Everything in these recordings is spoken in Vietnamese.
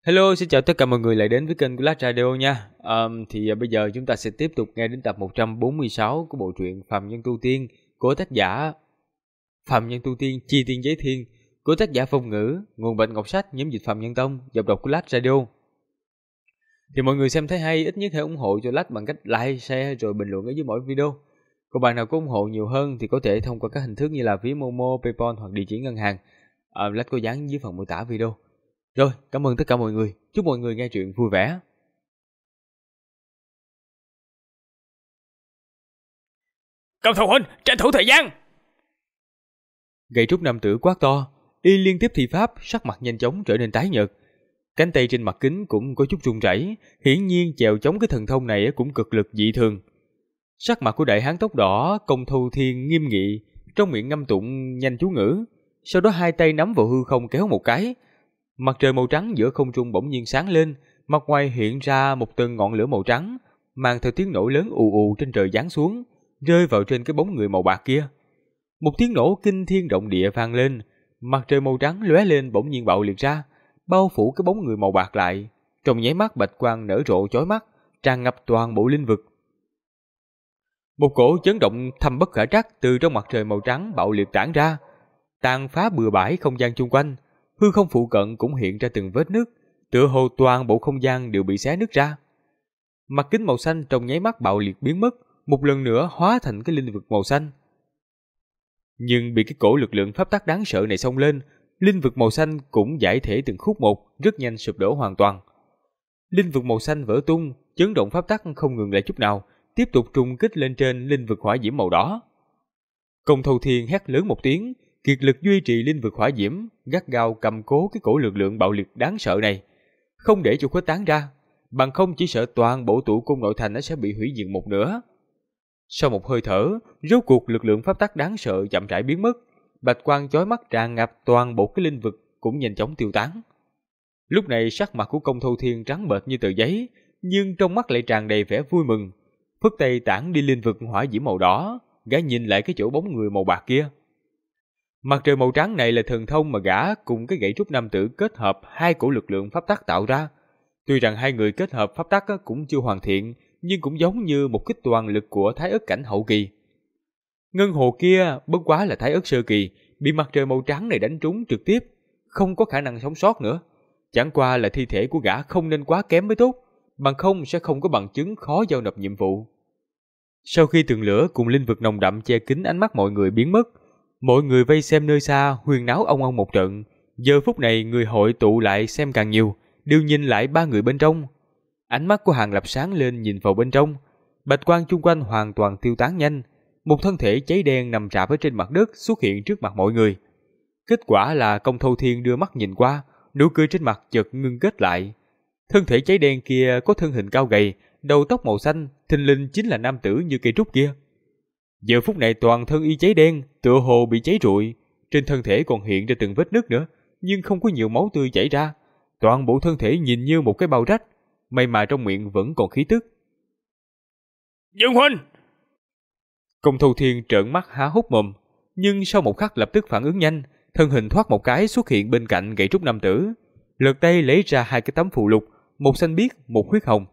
Hello, xin chào tất cả mọi người lại đến với kênh của Lát Radio nha. Bây giờ chúng ta sẽ tiếp tục nghe đến tập 146 của bộ truyện Phàm Nhân Tu Tiên của tác giả Phàm Nhân Tu Tiên Chi Tiên Giới Thiên của tác giả Phong Ngữ, nguồn Bệnh Ngọc Sách, nhóm dịch Phàm Nhân Tông, giọng đọc của Lát Radio. Thì mọi người xem thấy hay, ít nhất hãy ủng hộ cho Lát bằng cách like, share rồi bình luận ở dưới mỗi video. Còn bạn nào có ủng hộ nhiều hơn thì có thể thông qua các hình thức như là ví Momo, PayPal hoặc địa chỉ ngân hàng. Lát có dán dưới phần mô tả video. Rồi, cảm ơn tất cả mọi người. Chúc mọi người nghe truyện vui vẻ. Cao thủ huynh, tranh thủ thời gian! Gậy trúc nam tử quát to, y liên tiếp thi pháp, sắc mặt nhanh chóng trở nên tái nhợt. Cánh tay trên mặt kính cũng có chút run rẩy, hiển nhiên chèo chống cái thần thông này cũng cực lực dị thường. Sắc mặt của đại hán tóc đỏ, Công Thâu Thiên nghiêm nghị, trong miệng ngâm tụng nhanh chú ngữ, sau đó hai tay nắm vào hư không kéo một cái. Mặt trời màu trắng giữa không trung bỗng nhiên sáng lên, mặt ngoài hiện ra một tầng ngọn lửa màu trắng, mang theo tiếng nổ lớn ù ù trên trời giáng xuống, rơi vào trên cái bóng người màu bạc kia. Một tiếng nổ kinh thiên động địa vang lên, mặt trời màu trắng lóe lên bỗng nhiên bạo liệt ra, bao phủ cái bóng người màu bạc lại. Trong nháy mắt bạch quang nở rộ chói mắt, tràn ngập toàn bộ linh vực. Một cổ chấn động thâm bất khả trắc từ trong mặt trời màu trắng bạo liệt tản ra, tàn phá bừa bãi không gian chung quanh. Hư không phụ cận cũng hiện ra từng vết nứt, tựa hồ toàn bộ không gian đều bị xé nứt ra. Mặt kính màu xanh trong nháy mắt bạo liệt biến mất, một lần nữa hóa thành cái linh vực màu xanh. Nhưng bị cái cổ lực lượng pháp tắc đáng sợ này xông lên, linh vực màu xanh cũng giải thể từng khúc một, rất nhanh sụp đổ hoàn toàn. Linh vực màu xanh vỡ tung, chấn động pháp tắc không ngừng lại chút nào, tiếp tục trùng kích lên trên linh vực hỏa diễm màu đỏ. Công Thâu Thiên hét lớn một tiếng, kiệt lực duy trì linh vực hỏa diễm, gắt gao cầm cố cái cổ lực lượng bạo liệt đáng sợ này, không để cho khuếch tán ra, bằng không chỉ sợ toàn bộ tụ cung nội thành nó sẽ bị hủy diệt một nửa. Sau một hơi thở, rốt cuộc lực lượng pháp tắc đáng sợ chậm rãi biến mất, bạch quang chói mắt tràn ngập toàn bộ cái linh vực cũng nhanh chóng tiêu tán. Lúc này sắc mặt của Công Thâu Thiên trắng bệch như tờ giấy, nhưng trong mắt lại tràn đầy vẻ vui mừng. Phất tay tản đi linh vực hỏa diễm màu đỏ, gã nhìn lại cái chỗ bóng người màu bạc kia. Mặt trời màu trắng này là thần thông mà gã cùng cái gậy trúc nam tử kết hợp hai cổ lực lượng pháp tắc tạo ra. Tuy rằng hai người kết hợp pháp tắc cũng chưa hoàn thiện, nhưng cũng giống như một kích toàn lực của Thái Ức cảnh hậu kỳ. Ngân hồ kia bất quá là Thái Ức sơ kỳ, bị mặt trời màu trắng này đánh trúng trực tiếp, không có khả năng sống sót nữa. Chẳng qua là thi thể của gã không nên quá kém mới tốt, bằng không sẽ không có bằng chứng khó giao nộp nhiệm vụ. Sau khi tường lửa cùng linh vực nồng đậm che kín ánh mắt mọi người biến mất, mọi người vây xem nơi xa huyên náo ong ong một trận. Giờ phút này người hội tụ lại xem càng nhiều, đều nhìn lại ba người bên trong. Ánh mắt của Hàng Lập sáng lên nhìn vào bên trong, bạch quang chung quanh hoàn toàn tiêu tán nhanh. Một thân thể cháy đen nằm rạp ở trên mặt đất xuất hiện trước mặt mọi người. Kết quả là Công Thâu Thiên đưa mắt nhìn qua, nụ cười trên mặt chợt ngưng kết lại. Thân thể cháy đen kia có thân hình cao gầy, đầu tóc màu xanh, thình lình chính là nam tử như cây trúc kia. Giờ phút này toàn thân y cháy đen, tựa hồ bị cháy rụi, trên thân thể còn hiện ra từng vết nứt nữa, nhưng không có nhiều máu tươi chảy ra, toàn bộ thân thể nhìn như một cái bao rách, may mà trong miệng vẫn còn khí tức. Dương huynh! Công Thâu Thiên trợn mắt há hốc mồm, nhưng sau một khắc lập tức phản ứng nhanh, thân hình thoát một cái xuất hiện bên cạnh gậy trúc nam tử, lật tay lấy ra hai cái tấm phù lục, một xanh biếc, một huyết hồng.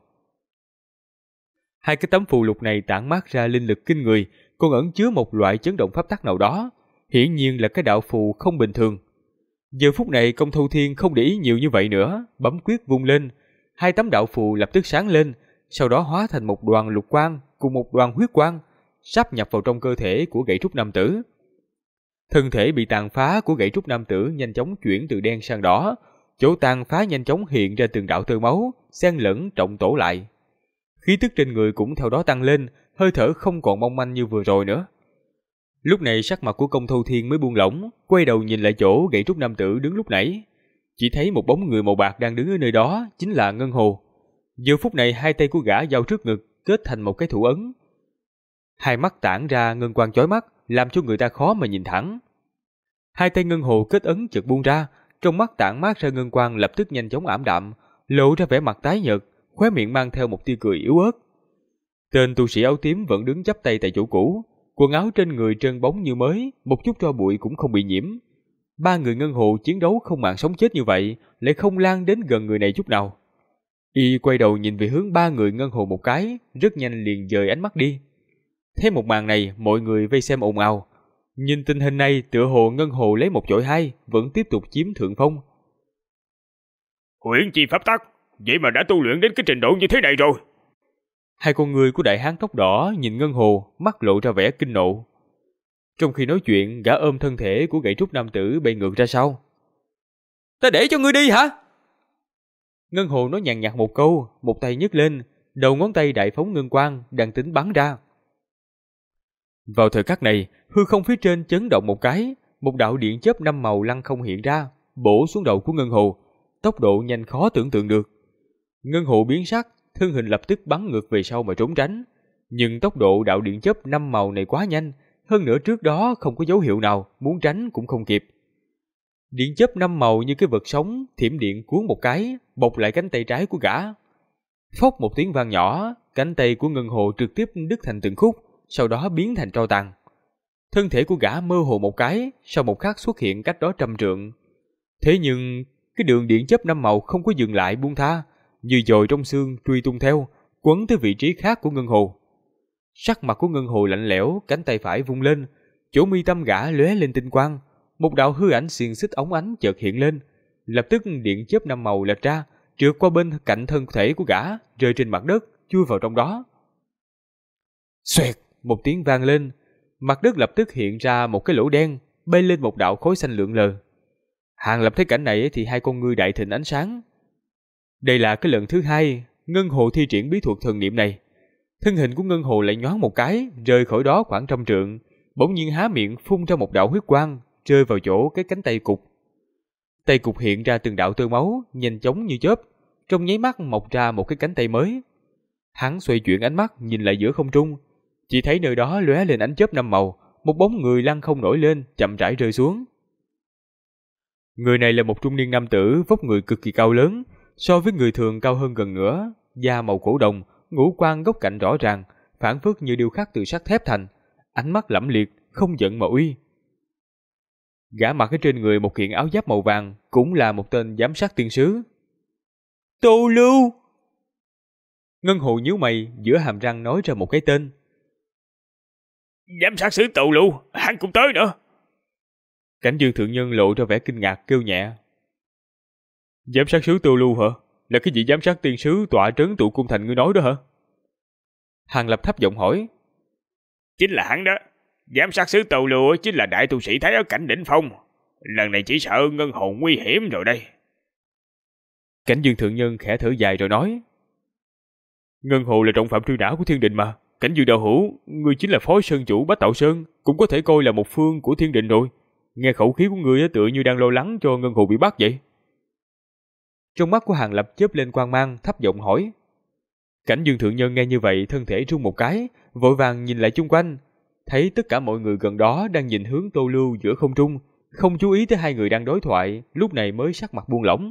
Hai cái tấm phù lục này tản mát ra linh lực kinh người, còn ẩn chứa một loại chấn động pháp tắc nào đó, hiển nhiên là cái đạo phù không bình thường. Giờ phút này Công Thâu Thiên không để ý nhiều như vậy nữa, bấm quyết vung lên, hai tấm đạo phù lập tức sáng lên, sau đó hóa thành một đoàn lục quang cùng một đoàn huyết quang, sáp nhập vào trong cơ thể của gậy trúc nam tử. Thân thể bị tàn phá của gậy trúc nam tử nhanh chóng chuyển từ đen sang đỏ, chỗ tàn phá nhanh chóng hiện ra từng đạo tơ máu, xen lẫn trọng tổ lại. Khí tức trên người cũng theo đó tăng lên, hơi thở không còn mong manh như vừa rồi nữa. Lúc này sắc mặt của Công Thâu Thiên mới buông lỏng, quay đầu nhìn lại chỗ gậy trúc nam tử đứng lúc nãy. Chỉ thấy một bóng người màu bạc đang đứng ở nơi đó, chính là Ngân Hồ. Giờ phút này hai tay của gã giao trước ngực, kết thành một cái thủ ấn. Hai mắt tản ra ngân quang chói mắt, làm cho người ta khó mà nhìn thẳng. Hai tay Ngân Hồ kết ấn chợt buông ra, trong mắt tản mát ra ngân quang lập tức nhanh chóng ảm đạm, lộ ra vẻ mặt tái nhợt, khóe miệng mang theo một tia cười yếu ớt. Tên tu sĩ áo tím vẫn đứng chắp tay tại chỗ cũ, quần áo trên người trơn bóng như mới, một chút tro bụi cũng không bị nhiễm. Ba người ngân hồ chiến đấu không màng sống chết như vậy, lại không lan đến gần người này chút nào. Y quay đầu nhìn về hướng ba người ngân hồ một cái, rất nhanh liền dời ánh mắt đi. Thấy một màn này, mọi người vây xem ồn ào. Nhìn tình hình này, tựa hồ ngân hồ lấy một chọi hai, vẫn tiếp tục chiếm thượng phong. Huyễn chi pháp tắc, vậy mà đã tu luyện đến cái trình độ như thế này rồi. Hai con người của đại hán tóc đỏ nhìn ngân hồ, mắt lộ ra vẻ kinh nộ. Trong khi nói chuyện, gã ôm thân thể của gậy trúc nam tử bay ngược ra sau. Ta để cho ngươi đi hả? Ngân hồ nói nhàn nhạt một câu, một tay nhấc lên, đầu ngón tay đại phóng ngân quang đang tính bắn ra. Vào thời khắc này, hư không phía trên chấn động một cái, một đạo điện chớp 5 màu lăng không hiện ra, bổ xuống đầu của ngân hồ, tốc độ nhanh khó tưởng tượng được. Ngân hồ biến sắc, thân hình lập tức bắn ngược về sau mà trốn tránh, nhưng tốc độ đạo điện chớp 5 màu này quá nhanh, hơn nữa trước đó không có dấu hiệu nào, muốn tránh cũng không kịp. Điện chớp 5 màu như cái vật sống, thiểm điện cuốn một cái, bọc lại cánh tay trái của gã. Phốc một tiếng vang nhỏ, cánh tay của ngân hồ trực tiếp đứt thành từng khúc, sau đó biến thành tro tàn. Thân thể của gã mơ hồ một cái, sau một khắc xuất hiện cách đó 100 trượng. Thế nhưng, cái đường điện chớp 5 màu không có dừng lại buông tha, như dồi trong xương truy tung theo, quấn tới vị trí khác của ngân hồ. Sắc mặt của ngân hồ lạnh lẽo, cánh tay phải vung lên, chỗ mi tâm gã lóe lên tinh quang, một đạo hư ảnh xiềng xích óng ánh chợt hiện lên, lập tức điện chớp 5 màu lệch ra, trượt qua bên cạnh thân thể của gã, rơi trên mặt đất, chui vào trong đó. Xoẹt, một tiếng vang lên, mặt đất lập tức hiện ra một cái lỗ đen, bay lên một đạo khói xanh lượn lờ. Hàng Lập thấy cảnh này thì hai con ngươi đại thịnh ánh sáng. Đây là cái lần thứ hai ngân hồ thi triển bí thuật thần niệm này. Thân hình của ngân hồ lại nhoáng một cái, rơi khỏi đó khoảng 100 trượng, bỗng nhiên há miệng phun ra một đạo huyết quang, rơi vào chỗ cái cánh tay cụt. Tay cụt hiện ra từng đạo tơ máu, nhanh chóng như chớp, trong nháy mắt mọc ra một cái cánh tay mới. Hắn xoay chuyển ánh mắt nhìn lại giữa không trung, chỉ thấy nơi đó lóe lên ánh chớp 5 màu, một bóng người lăn không nổi lên, chậm rãi rơi xuống. Người này là một trung niên nam tử, vóc người cực kỳ cao lớn, so với người thường cao hơn gần nửa, da màu cổ đồng, ngũ quan góc cạnh rõ ràng, phảng phất như điêu khắc từ sắt thép thành, ánh mắt lẫm liệt, không giận mà uy. Gã mặc ở trên người một kiện áo giáp màu vàng, cũng là một tên giám sát tiên sứ. Tô Lưu! Ngân hồ nhíu mày, giữa hàm răng nói ra một cái tên. Giám sát sứ Tô Lưu, hắn cũng tới nữa. Cảnh Dương thượng nhân lộ ra vẻ kinh ngạc kêu nhẹ. Giám sát sứ Tô Lưu hả? Là cái gì giám sát tiên sứ tọa trấn tụ cung thành ngươi nói đó hả? Hàng Lập thấp giọng hỏi. Chính là hắn đó. Giám sát sứ Tô Lưu chính là đại tu sĩ Thái ở cảnh đỉnh phong. Lần này chỉ sợ ngân hồn nguy hiểm rồi đây. Cảnh Dương thượng nhân khẽ thở dài rồi nói. Ngân hồ là trọng phạm truy nã của thiên đình mà. Cảnh Dương đạo hữu, ngươi chính là phó sơn chủ Bách Tạo Sơn, cũng có thể coi là một phương của thiên đình rồi. Nghe khẩu khí của ngươi tựa như đang lo lắng cho ngân hồ bị bắt vậy. Trong mắt của Hàng Lập chớp lên quang mang, thấp giọng hỏi. Cảnh Dương thượng nhân nghe như vậy, thân thể rung một cái, vội vàng nhìn lại chung quanh, thấy tất cả mọi người gần đó đang nhìn hướng Tô Lưu giữa không trung, không chú ý tới hai người đang đối thoại, lúc này mới sắc mặt buông lỏng.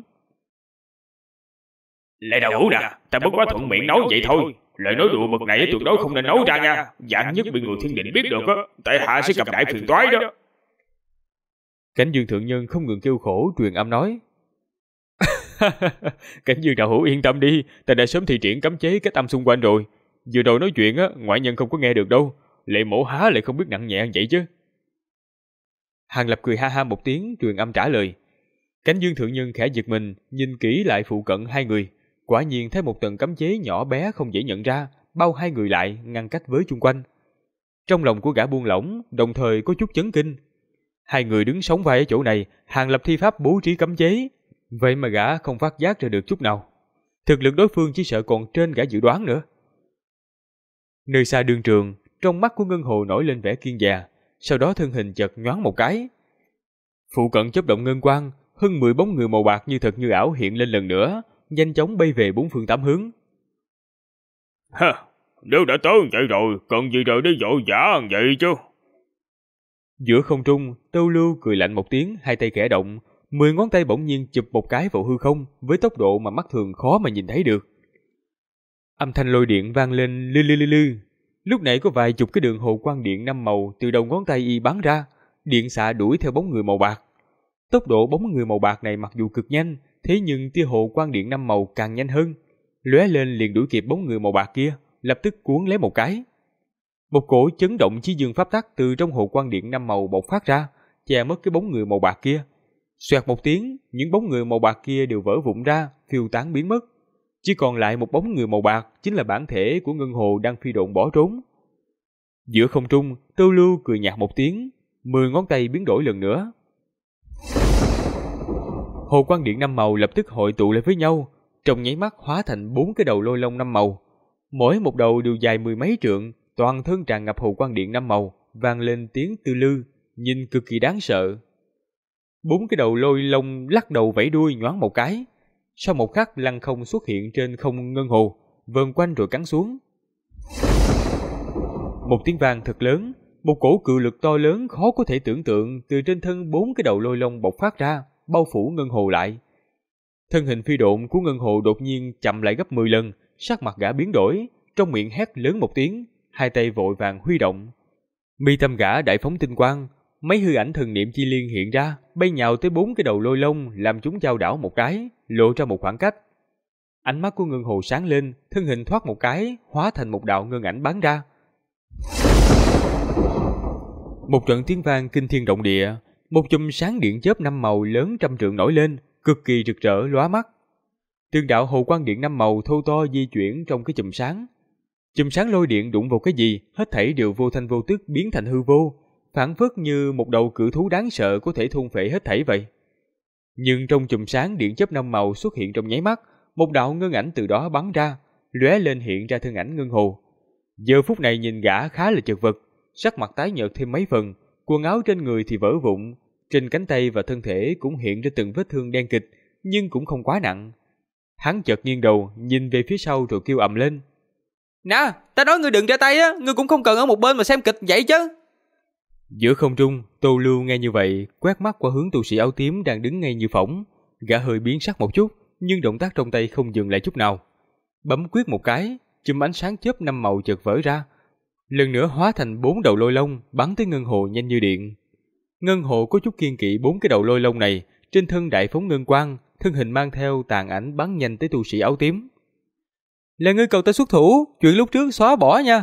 Lệ đạo hữu nè, ta bất quá thuận miệng nói vậy thôi. Lời nói đùa bậc này tuyệt đối không nên nói ra nha. Vạn nhất bị người thiên đình biết được á, tại hạ sẽ gặp đại phiền toái đó. Cảnh Dương thượng nhân không ngừng kêu khổ, truyền âm nói. Cảnh Dương đạo hữu yên tâm đi, ta đã sớm thi triển cấm chế cách âm xung quanh rồi. Vừa rồi nói chuyện á, ngoại nhân không có nghe được đâu. Lệ mổ há lại không biết nặng nhẹ vậy chứ. Hàng Lập cười ha ha một tiếng, truyền âm trả lời. Cảnh Dương thượng nhân khẽ giật mình, nhìn kỹ lại phụ cận hai người, quả nhiên thấy một tầng cấm chế nhỏ bé không dễ nhận ra, bao hai người lại, ngăn cách với chung quanh. Trong lòng của gã buông lỏng, đồng thời có chút chấn kinh. Hai người đứng sóng vai ở chỗ này, Hàng Lập thi pháp bố trí cấm chế, vậy mà gã không phát giác ra được chút nào. Thực lực đối phương chỉ sợ còn trên gã dự đoán nữa. Nơi xa đường trường, trong mắt của Ngân Hồ nổi lên vẻ kiên dè, sau đó thân hình chợt nhoáng một cái. Phụ cận chớp động ngân quang, hơn 10 bóng người màu bạc như thật như ảo hiện lên lần nữa, nhanh chóng bay về bốn phương tám hướng. Hơ, nếu đã tới vậy rồi, cần gì rồi đi vội vã vậy chứ? Giữa không trung, Tô Lưu cười lạnh một tiếng, hai tay khẽ động, 10 ngón tay bỗng nhiên chụp một cái vào hư không, với tốc độ mà mắt thường khó mà nhìn thấy được. Âm thanh lôi điện vang lên lư lư lư lư. Lúc nãy có vài chục cái đường hồ quang điện 5 màu từ đầu ngón tay y bắn ra, điện xạ đuổi theo bóng người màu bạc. Tốc độ bóng người màu bạc này mặc dù cực nhanh, thế nhưng tia hồ quang điện 5 màu càng nhanh hơn. Lóe lên liền đuổi kịp bóng người màu bạc kia, lập tức cuốn lấy một cái. Một cổ chấn động chí dương pháp tắc từ trong hồ quang điện 5 màu bộc phát ra, che mất cái bóng người màu bạc kia. Xoẹt một tiếng, những bóng người màu bạc kia đều vỡ vụn ra, phiêu tán biến mất. Chỉ còn lại một bóng người màu bạc, chính là bản thể của ngân hồ đang phi độn bỏ trốn. Giữa không trung, Tô Lưu cười nhạt một tiếng, 10 ngón tay biến đổi lần nữa. Hồ quang điện 5 màu lập tức hội tụ lại với nhau, trong nháy mắt hóa thành 4 cái đầu lôi long 5 màu. Mỗi một đầu đều dài 10 mấy trượng, toàn thân tràn ngập hồ quang điện 5 màu, vang lên tiếng tư lư, nhìn cực kỳ đáng sợ. 4 cái đầu lôi long lắc đầu vẫy đuôi nhoáng một cái, sau một khắc lăng không xuất hiện trên không ngân hồ, vờn quanh rồi cắn xuống. Một tiếng vang thật lớn, một cổ cự lực to lớn khó có thể tưởng tượng từ trên thân 4 cái đầu lôi long bộc phát ra, bao phủ ngân hồ lại. Thân hình phi độn của ngân hồ đột nhiên chậm lại gấp 10 lần, sắc mặt gã biến đổi, trong miệng hét lớn một tiếng, hai tay vội vàng huy động. Mi tâm gã đại phóng tinh quang, mấy hư ảnh thần niệm chi liên hiện ra, bay nhào tới 4 cái đầu lôi long, làm chúng chao đảo một cái, lộ ra một khoảng cách. Ánh mắt của ngân hồ sáng lên, thân hình thoát một cái, hóa thành một đạo ngân ảnh bắn ra. Một trận tiếng vang kinh thiên động địa, một chùm sáng điện chớp 5 màu lớn trăm trượng nổi lên, cực kỳ rực rỡ lóa mắt. Từng đạo hồ quang điện 5 màu thô to di chuyển trong cái chùm sáng. Chùm sáng lôi điện đụng vào cái gì, hết thảy đều vô thanh vô tức biến thành hư vô, phảng phất như một đầu cự thú đáng sợ có thể thôn phệ hết thảy vậy. Nhưng trong chùm sáng điện chớp 5 màu xuất hiện trong nháy mắt, một đạo ngân ảnh từ đó bắn ra, lóe lên hiện ra thân ảnh ngân hồ. Giờ phút này nhìn gã khá là chật vật, sắc mặt tái nhợt thêm mấy phần, quần áo trên người thì vỡ vụn, trên cánh tay và thân thể cũng hiện ra từng vết thương đen kịt, nhưng cũng không quá nặng. Hắn chợt nghiêng đầu, nhìn về phía sau rồi kêu ầm lên. Nè, ta nói ngươi đừng ra tay á, ngươi cũng không cần ở một bên mà xem kịch vậy chứ. Giữa không trung, Tô Lưu nghe như vậy, quét mắt qua hướng tu sĩ áo tím đang đứng ngay như phỏng, gã hơi biến sắc một chút, nhưng động tác trong tay không dừng lại chút nào. Bấm quyết một cái, chùm ánh sáng chớp 5 màu chợt vỡ ra, lần nữa hóa thành 4 đầu lôi long bắn tới ngân hồ nhanh như điện. Ngân hồ có chút kiên kỵ 4 cái đầu lôi long này, trên thân đại phóng ngân quang, thân hình mang theo tàn ảnh bắn nhanh tới tu sĩ áo tím. Là ngươi cầu ta xuất thủ, chuyện lúc trước xóa bỏ nha.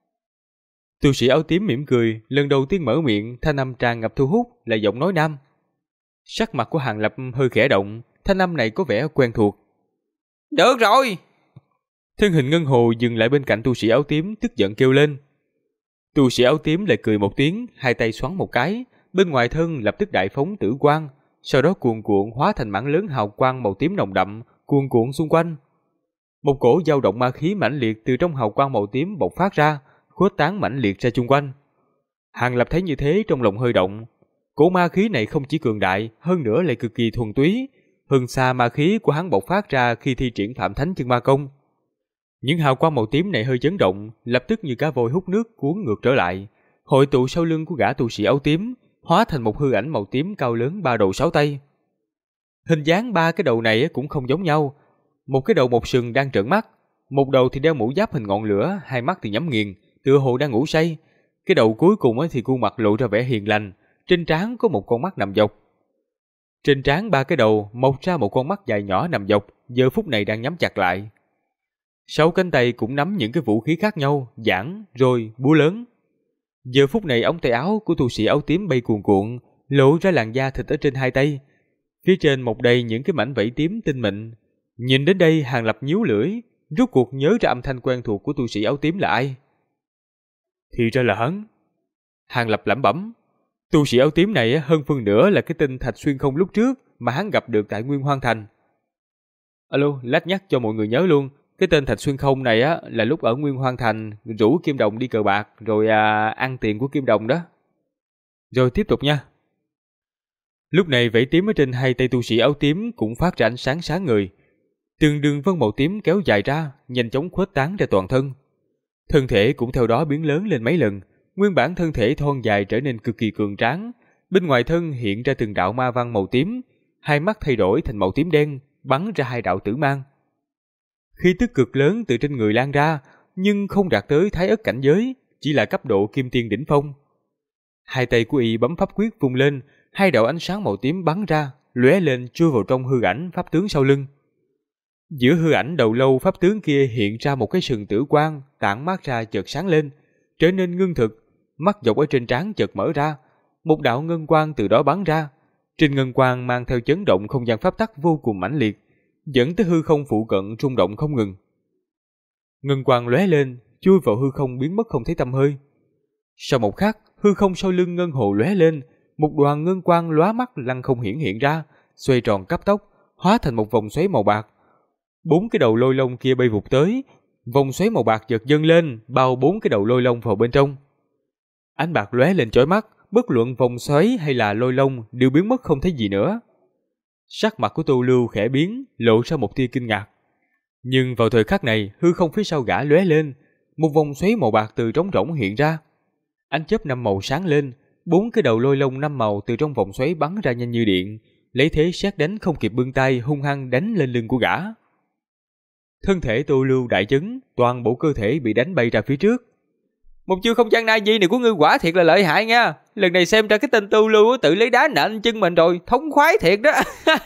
Tu sĩ áo tím mỉm cười, lần đầu tiên mở miệng, thanh âm tràn ngập thu hút, là giọng nói nam. Sắc mặt của Hàng Lập hơi khẽ động, thanh âm này có vẻ quen thuộc. Được rồi. Thân hình ngân hồ dừng lại bên cạnh tu sĩ áo tím, tức giận kêu lên. Tu sĩ áo tím lại cười một tiếng, hai tay xoắn một cái, bên ngoài thân lập tức đại phóng tử quang, sau đó cuồn cuộn hóa thành mảng lớn hào quang màu tím nồng đậm, cuồn cuộn xung quanh. Một cổ dao động ma khí mãnh liệt từ trong hào quang màu tím bộc phát ra, khuếch tán mãnh liệt ra chung quanh. Hàng Lập thấy như thế trong lòng hơi động. Cổ ma khí này không chỉ cường đại, hơn nữa lại cực kỳ thuần túy, hơn xa ma khí của hắn bộc phát ra khi thi triển Phạm Thánh Chân Ma Công. Những hào quang màu tím này hơi chấn động, lập tức như cá voi hút nước cuốn ngược trở lại, hội tụ sau lưng của gã tu sĩ áo tím, hóa thành một hư ảnh màu tím cao lớn 3 đầu 6 tay. Hình dáng 3 cái đầu này cũng không giống nhau, một cái đầu một sừng đang trợn mắt, một đầu thì đeo mũ giáp hình ngọn lửa, hai mắt thì nhắm nghiền, tựa hồ đang ngủ say. Cái đầu cuối cùng thì khuôn mặt lộ ra vẻ hiền lành, trên trán có một con mắt nằm dọc. Trên trán 3 cái đầu mọc ra một con mắt dài nhỏ nằm dọc, giờ phút này đang nhắm chặt lại. 6 cánh tay cũng nắm những cái vũ khí khác nhau, giảng, rồi búa lớn. Giờ phút này ống tay áo của tu sĩ áo tím bay cuồn cuộn, lộ ra làn da thịt ở trên hai tay. Phía trên mọc đầy những cái mảnh vảy tím tinh mịn. Nhìn đến đây Hàng Lập nhíu lưỡi, rốt cuộc nhớ ra âm thanh quen thuộc của tu sĩ áo tím là ai. Thì ra là hắn. Hàng Lập lẩm bẩm. Tu sĩ áo tím này hơn phân nửa là cái tên Thạch Xuyên Không lúc trước mà hắn gặp được tại Nguyên Hoang Thành. Alo, lát nhắc cho mọi người nhớ luôn. Cái tên Thạch Xuyên Không này là lúc ở Nguyên Hoang Thành rủ Kim Đồng đi cờ bạc rồi ăn tiền của Kim Đồng đó. Rồi tiếp tục nha. Lúc này vảy tím ở trên hai tay tu sĩ áo tím cũng phát ra ánh sáng sáng người. Từng đường vân màu tím kéo dài ra, nhanh chóng khuếch tán ra toàn thân. Thân thể cũng theo đó biến lớn lên mấy lần, nguyên bản thân thể thon dài trở nên cực kỳ cường tráng, bên ngoài thân hiện ra từng đạo ma văn màu tím, hai mắt thay đổi thành màu tím đen, bắn ra hai đạo tử mang. Khí tức cực lớn từ trên người lan ra, nhưng không đạt tới thái ất cảnh giới, chỉ là cấp độ kim tiên đỉnh phong. Hai tay của y bấm pháp quyết vung lên, hai đạo ánh sáng màu tím bắn ra, lóe lên chui vào trong hư ảnh pháp tướng sau lưng. Giữa hư ảnh đầu lâu pháp tướng kia hiện ra một cái sừng tử quang tản mát ra chợt sáng lên, trở nên ngưng thực, mắt dọc ở trên trán chợt mở ra, một đạo ngân quang từ đó bắn ra. Trên ngân quang mang theo chấn động không gian pháp tắc vô cùng mãnh liệt, dẫn tới hư không phụ cận rung động không ngừng. Ngân quang lóe lên, chui vào hư không biến mất không thấy tăm hơi. Sau một khắc, hư không sau lưng ngân hồ lóe lên, một đoàn ngân quang lóa mắt lăng không hiện ra, xoay tròn cấp tốc, hóa thành một vòng xoáy màu bạc. 4 cái đầu lôi long kia bay vụt tới, vòng xoáy màu bạc chợt dâng lên, bao 4 cái đầu lôi long vào bên trong. Ánh bạc lóe lên chói mắt, bất luận vòng xoáy hay là lôi long đều biến mất không thấy gì nữa. Sắc mặt của Tô Lưu khẽ biến, lộ ra một tia kinh ngạc. Nhưng vào thời khắc này, hư không phía sau gã lóe lên, một vòng xoáy màu bạc từ trống rỗng hiện ra. Ánh chớp 5 màu sáng lên, 4 cái đầu lôi long 5 màu từ trong vòng xoáy bắn ra nhanh như điện, lấy thế sét đánh không kịp bưng tay hung hăng đánh lên lưng của gã. Thân thể Tô Lưu đại chấn, toàn bộ cơ thể bị đánh bay ra phía trước. Một chiêu không gian na di này của ngươi quả thiệt là lợi hại nha. Lần này xem ra cái tên Tô Lưu tự lấy đá nện chân mình rồi, thống khoái thiệt đó.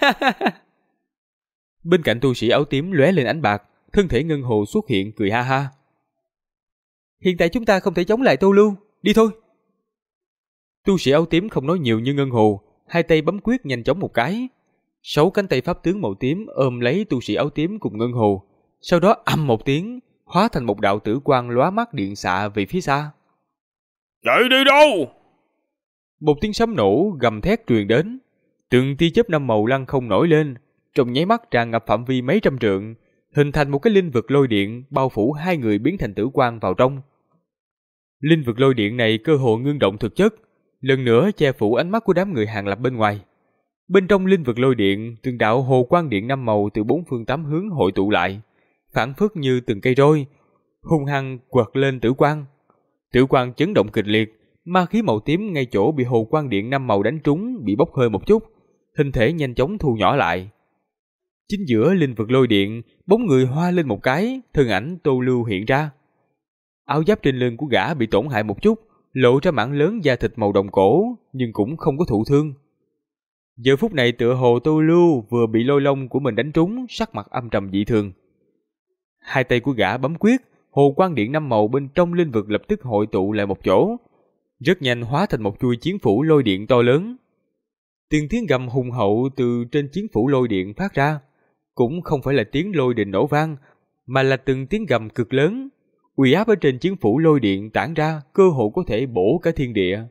Bên cạnh tu sĩ áo tím lóe lên ánh bạc, thân thể ngân hồ xuất hiện cười ha ha. Hiện tại chúng ta không thể chống lại Tô Lưu, đi thôi. Tu sĩ áo tím không nói nhiều như ngân hồ, hai tay bấm quyết nhanh chóng một cái. 6 cánh tay pháp tướng màu tím ôm lấy tu sĩ áo tím cùng ngân hồ, sau đó ầm một tiếng, hóa thành một đạo tử quang lóa mắt điện xạ về phía xa. Chạy đi đâu? Một tiếng sấm nổ gầm thét truyền đến, từng tia chớp 5 màu lăng không nổi lên, trong nháy mắt tràn ngập phạm vi mấy trăm trượng, hình thành một cái linh vực lôi điện bao phủ hai người biến thành tử quang vào trong. Linh vực lôi điện này cơ hồ ngưng động thực chất, lần nữa che phủ ánh mắt của đám người Hàng Lập bên ngoài. Bên trong linh vực lôi điện, từng đạo hồ quang điện 5 màu từ 4 phương 8 hướng hội tụ lại, phản phất như từng cây roi, hung hăng quật lên tử quang. Tử quang chấn động kịch liệt, ma khí màu tím ngay chỗ bị hồ quang điện 5 màu đánh trúng bị bốc hơi một chút, hình thể nhanh chóng thu nhỏ lại. Chính giữa linh vực lôi điện, bóng người hoa lên một cái, thân ảnh Tô Lưu hiện ra. Áo giáp trên lưng của gã bị tổn hại một chút, lộ ra mảng lớn da thịt màu đồng cổ, nhưng cũng không có thụ thương. Giờ phút này tựa hồ Tô Lưu vừa bị lôi long của mình đánh trúng, sắc mặt âm trầm dị thường. Hai tay của gã bấm quyết, hồ quang điện 5 màu bên trong linh vực lập tức hội tụ lại một chỗ, rất nhanh hóa thành một chuôi chiến phủ lôi điện to lớn. Từng tiếng gầm hùng hậu từ trên chiến phủ lôi điện phát ra, cũng không phải là tiếng lôi đình nổ vang, mà là từng tiếng gầm cực lớn. Uy áp ở trên chiến phủ lôi điện tản ra, cơ hội có thể bổ cả thiên địa.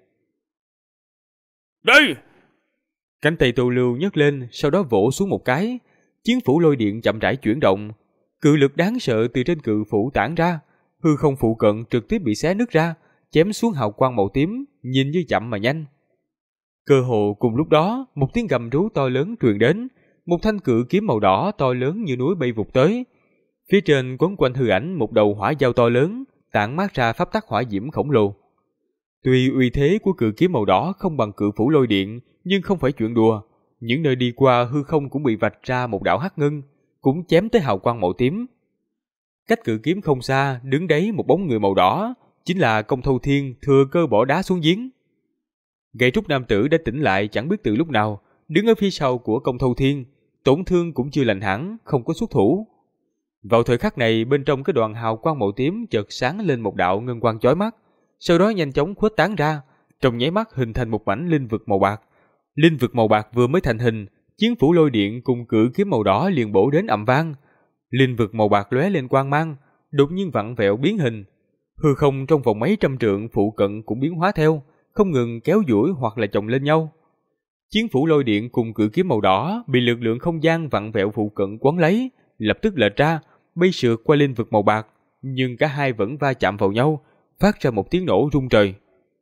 Đi! Cánh tay Tô Lưu nhấc lên, sau đó vỗ xuống một cái. Chiến phủ lôi điện chậm rãi chuyển động, cự lực đáng sợ từ trên cự phủ tản ra, hư không phụ cận trực tiếp bị xé nứt ra, chém xuống hào quang màu tím, nhìn như chậm mà nhanh. Cơ hồ cùng lúc đó, một tiếng gầm rú to lớn truyền đến, một thanh cự kiếm màu đỏ to lớn như núi bay vụt tới. Phía trên quấn quanh hư ảnh một đầu hỏa dao to lớn, tản mát ra pháp tắc hỏa diễm khổng lồ. Tuy uy thế của cự kiếm màu đỏ không bằng cự phủ lôi điện, nhưng không phải chuyện đùa. Những nơi đi qua hư không cũng bị vạch ra một đạo hắc ngân, cũng chém tới hào quang màu tím. Cách cự kiếm không xa, đứng đấy một bóng người màu đỏ, chính là Công Thâu Thiên thừa cơ bỏ đá xuống giếng. Gậy trúc nam tử đã tỉnh lại chẳng biết từ lúc nào, đứng ở phía sau của Công Thâu Thiên, tổn thương cũng chưa lành hẳn, không có xuất thủ. Vào thời khắc này, bên trong cái đoàn hào quang màu tím chợt sáng lên một đạo ngân quang chói mắt, sau đó nhanh chóng khuếch tán ra, trong nháy mắt hình thành một mảnh linh vực màu bạc. Linh vực màu bạc vừa mới thành hình, chiến phủ lôi điện cùng cự kiếm màu đỏ liền bổ đến ầm vang. Linh vực màu bạc lóe lên quang mang, đột nhiên vặn vẹo biến hình. Hư không trong vòng mấy trăm trượng phụ cận cũng biến hóa theo, không ngừng kéo duỗi hoặc là chồng lên nhau. Chiến phủ lôi điện cùng cự kiếm màu đỏ bị lực lượng không gian vặn vẹo phụ cận quấn lấy, lập tức lệch ra, bay sượt qua linh vực màu bạc, nhưng cả hai vẫn va chạm vào nhau, phát ra một tiếng nổ rung trời.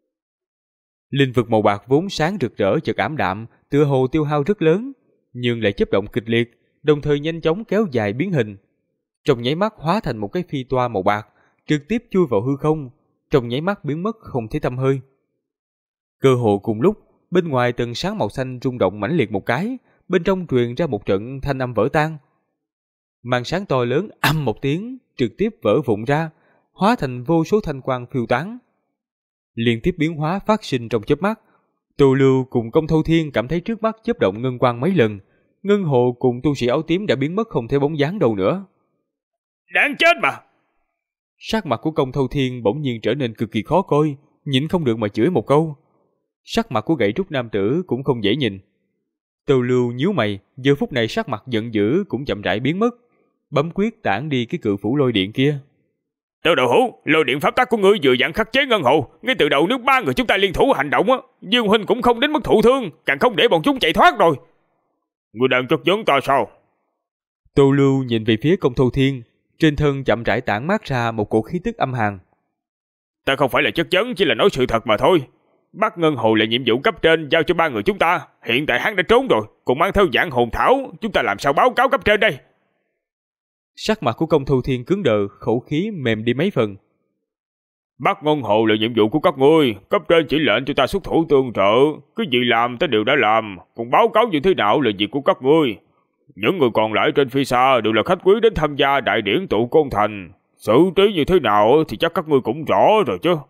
Linh vực màu bạc vốn sáng rực rỡ chợt ảm đạm, tựa hồ tiêu hao rất lớn, nhưng lại chớp động kịch liệt, đồng thời nhanh chóng kéo dài biến hình. Trong nháy mắt hóa thành một cái phi toa màu bạc, trực tiếp chui vào hư không, trong nháy mắt biến mất không thấy tăm hơi. Cơ hồ cùng lúc, bên ngoài tầng sáng màu xanh rung động mãnh liệt một cái, bên trong truyền ra một trận thanh âm vỡ tan. Màn sáng to lớn ầm một tiếng, trực tiếp vỡ vụn ra, hóa thành vô số thanh quang phiêu tán. Liên tiếp biến hóa phát sinh trong chớp mắt, Tô Lưu cùng Công Thâu Thiên cảm thấy trước mắt chớp động ngân quang mấy lần. Ngân Hồ cùng tu sĩ áo tím đã biến mất không thấy bóng dáng đâu nữa. Đáng chết mà! Sắc mặt của Công Thâu Thiên bỗng nhiên trở nên cực kỳ khó coi, nhịn không được mà chửi một câu. Sắc mặt của gậy trúc nam tử cũng không dễ nhìn. Tô Lưu nhíu mày, giờ phút này sắc mặt giận dữ cũng chậm rãi biến mất, bấm quyết tản đi cái cự phủ lôi điện kia. Tiểu đậu hũ, lôi điện pháp tắc của ngươi vừa dặn khắc chế ngân hồ, ngay từ đầu nếu ba người chúng ta liên thủ hành động á, Dương huynh cũng không đến mức thụ thương, càng không để bọn chúng chạy thoát rồi. Ngươi đang chất vấn ta sao? Tô Lưu nhìn về phía Công Thâu Thiên, trên thân chậm rãi tản mát ra một cổ khí tức âm hàn. Ta không phải là chất vấn, chỉ là nói sự thật mà thôi. Bắt ngân hồ là nhiệm vụ cấp trên giao cho ba người chúng ta, hiện tại hắn đã trốn rồi, còn mang theo dạng hồn thảo, chúng ta làm sao báo cáo cấp trên đây? Sắc mặt của Công Thâu Thiên cứng đờ, khẩu khí mềm đi mấy phần. Bắt ngân hồ là nhiệm vụ của các ngươi, cấp trên chỉ lệnh cho ta xuất thủ tương trợ, cái gì làm ta đều đã làm, còn báo cáo như thế nào là việc của các ngươi. Những người còn lại trên phía xa đều là khách quý đến tham gia đại điển tụ Côn Thành, xử trí như thế nào thì chắc các ngươi cũng rõ rồi chứ.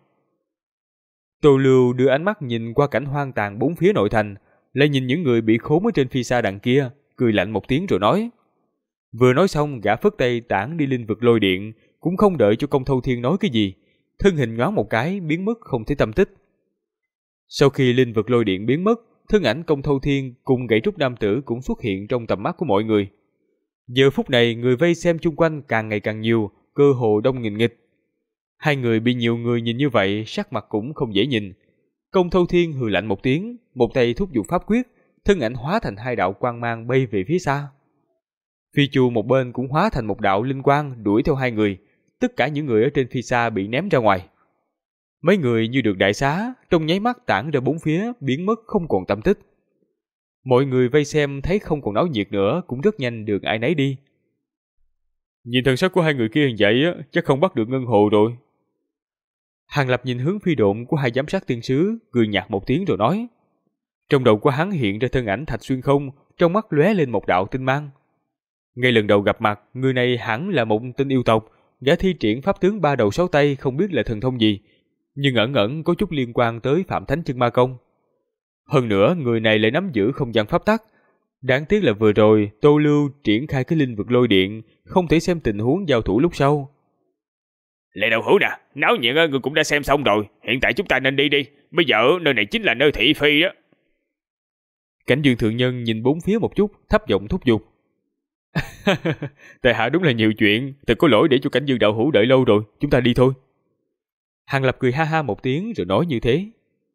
Tô Lưu đưa ánh mắt nhìn qua cảnh hoang tàn bốn phía nội thành, lại nhìn những người bị khốn ở trên phi xa đằng kia, cười lạnh một tiếng rồi nói. Vừa nói xong, gã phất tay tản đi linh vực lôi điện, cũng không đợi cho Công Thâu Thiên nói cái gì, thân hình nhoáng một cái biến mất không thấy tâm tích. Sau khi linh vực lôi điện biến mất, thân ảnh Công Thâu Thiên cùng gậy trúc nam tử cũng xuất hiện trong tầm mắt của mọi người. Giờ phút này người vây xem chung quanh càng ngày càng nhiều, cơ hồ đông nghìn nghịch. Hai người bị nhiều người nhìn như vậy, sắc mặt cũng không dễ nhìn. Công Thâu Thiên hừ lạnh một tiếng, một tay thúc giục pháp quyết, thân ảnh hóa thành hai đạo quang mang bay về phía xa. Phi chu một bên cũng hóa thành một đạo linh quang đuổi theo hai người, tất cả những người ở trên phi xa bị ném ra ngoài. Mấy người như được đại xá, trong nháy mắt tản ra bốn phía, biến mất không còn tâm tích. Mọi người vây xem thấy không còn náo nhiệt nữa, cũng rất nhanh đường ai nấy đi. Nhìn thần sắc của hai người kia như vậy á, chắc không bắt được ngân hồ rồi. Hàng Lập nhìn hướng phi độn của hai giám sát tiên sứ, cười nhạt một tiếng rồi nói. Trong đầu của hắn hiện ra thân ảnh Thạch Xuyên Không, trong mắt lóe lên một đạo tinh mang. Ngay lần đầu gặp mặt, người này hẳn là một tên yêu tộc, gã thi triển pháp tướng ba đầu sáu tay không biết là thần thông gì, nhưng ẩn ẩn có chút liên quan tới Phạm Thánh Chân Ma Công. Hơn nữa, người này lại nắm giữ không gian pháp tắc. Đáng tiếc là vừa rồi, Tô Lưu triển khai cái linh vực lôi điện, không thể xem tình huống giao thủ lúc sau. Lệ Đậu Hữu nè, náo nhiệt người cũng đã xem xong rồi, hiện tại chúng ta nên đi đi, bây giờ nơi này chính là nơi thị phi á. Cảnh Dương thượng nhân nhìn bốn phía một chút, thấp giọng thúc giục. Tại hạ đúng là nhiều chuyện, thật có lỗi để cho Cảnh Dương đạo hữu đợi lâu rồi, chúng ta đi thôi. Hàng Lập cười ha ha một tiếng rồi nói như thế.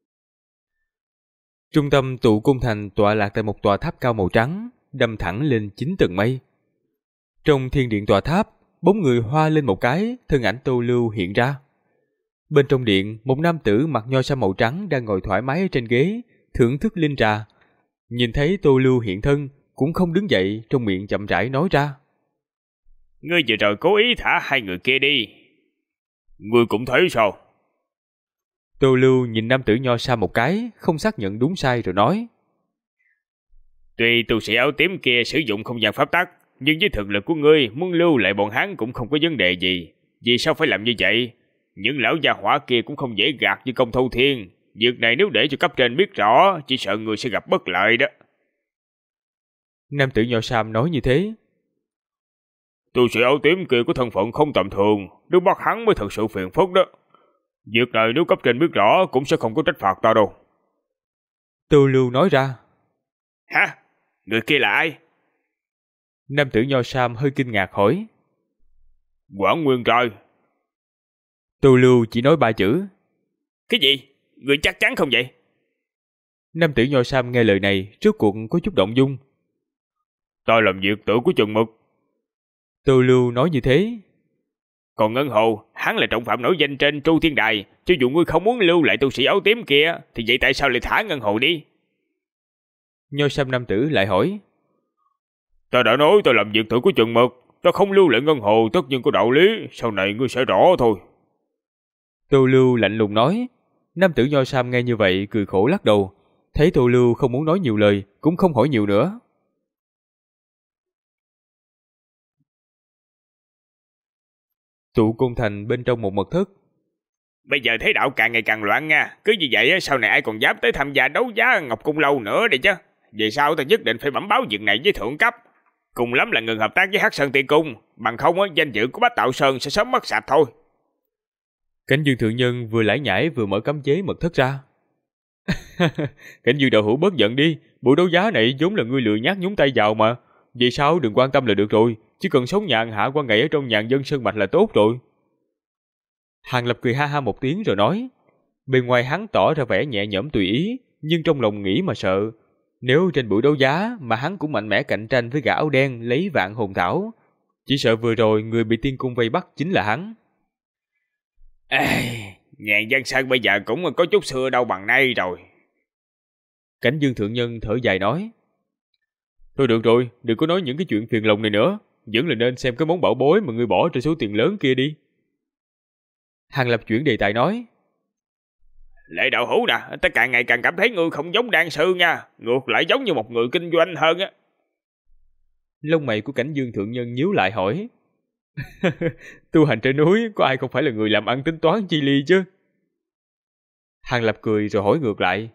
Trung tâm tụ cung thành tọa lạc tại một tòa tháp cao màu trắng, đâm thẳng lên 9 tầng mây. Trong thiên điện tòa tháp, bóng người hoa lên một cái, thân ảnh Tô Lưu hiện ra. Bên trong điện, một nam tử mặc nho sa màu trắng đang ngồi thoải mái trên ghế, thưởng thức linh trà. Nhìn thấy Tô Lưu hiện thân, cũng không đứng dậy, trong miệng chậm rãi nói ra. Ngươi vừa rồi cố ý thả hai người kia đi. Ngươi cũng thấy sao? Tô Lưu nhìn nam tử nho sa một cái, không xác nhận đúng sai rồi nói. Tuy tu sĩ áo tím kia sử dụng không gian pháp tắc, nhưng với thực lực của ngươi muốn lưu lại bọn hắn cũng không có vấn đề gì. Vì sao phải làm như vậy? Những lão gia hỏa kia cũng không dễ gạt như Công Thâu Thiên. Việc này nếu để cho cấp trên biết rõ, chỉ sợ ngươi sẽ gặp bất lợi đó. Nam tử nho sam nói như thế. Tu sĩ áo tím kia có thân phận không tầm thường, nếu bắt hắn mới thật sự phiền phức đó. Việc này nếu cấp trên biết rõ cũng sẽ không có trách phạt ta đâu. Tô Lưu nói ra. Hả? Người kia là ai? Nam tử nho sam hơi kinh ngạc hỏi. Quảng Nguyên Trai. Tô Lưu chỉ nói 3 chữ. Cái gì? Người chắc chắn không vậy? Nam tử nho sam nghe lời này, trước cuộc có chút động dung. Ta làm việc tự của chừng mực. Tô Lưu nói như thế. Còn Ngân Hồ, hắn là trọng phạm nổi danh trên Tru Thiên Đài, cho dù ngươi không muốn lưu lại tu sĩ áo tím kia, thì vậy tại sao lại thả Ngân Hồ đi? Nho sam nam tử lại hỏi. Ta đã nói ta làm việc tự của chừng mực, ta không lưu lại Ngân Hồ tất nhiên có đạo lý, sau này ngươi sẽ rõ thôi. Tô Lưu lạnh lùng nói. Nam tử nho sam nghe như vậy cười khổ lắc đầu, thấy Tô Lưu không muốn nói nhiều lời, cũng không hỏi nhiều nữa. Tụ cung thành bên trong một mật thất. Bây giờ thế đạo càng ngày càng loạn nha. Cứ như vậy sau này ai còn dám tới tham gia đấu giá Ngọc Cung Lâu nữa đi chứ. Về sau ta nhất định phải bẩm báo việc này với thượng cấp. Cùng lắm là ngừng hợp tác với Hắc Sơn Tiên Cung. Bằng không danh dự của Bách Tạo Sơn sẽ sớm mất sạch thôi. Cảnh Dương thượng nhân vừa lải nhải vừa mở cấm chế mật thất ra. Cảnh Dương đạo hữu bớt giận đi. Buổi đấu giá này vốn là ngươi lười nhác nhúng tay vào mà. Vậy sao đừng quan tâm là được rồi. Chỉ cần sống nhàn hạ qua ngày ở trong nhàn dân sơn mạch là tốt rồi. Hàng Lập cười ha ha một tiếng rồi nói. Bên ngoài hắn tỏ ra vẻ nhẹ nhõm tùy ý, nhưng trong lòng nghĩ mà sợ. Nếu trên buổi đấu giá mà hắn cũng mạnh mẽ cạnh tranh với gã áo đen lấy vạn hồn thảo, chỉ sợ vừa rồi người bị tiên cung vây bắt chính là hắn. Nhàn dân sơn bây giờ cũng có chút xưa đâu bằng nay rồi. Cảnh Dương thượng nhân thở dài nói. Thôi được rồi, đừng có nói những cái chuyện phiền lòng này nữa. Vẫn là nên xem cái món bảo bối mà ngươi bỏ ra số tiền lớn kia đi. Hàng Lập chuyển đề tài nói. Lệ đạo hữu nè, ta càng ngày càng cảm thấy ngươi không giống đan sư nha. Ngược lại giống như một người kinh doanh hơn á. Lông mày của Cảnh Dương thượng nhân nhíu lại hỏi. Tu hành trên núi có ai không phải là người làm ăn tính toán chi ly chứ? Hàng Lập cười rồi hỏi ngược lại.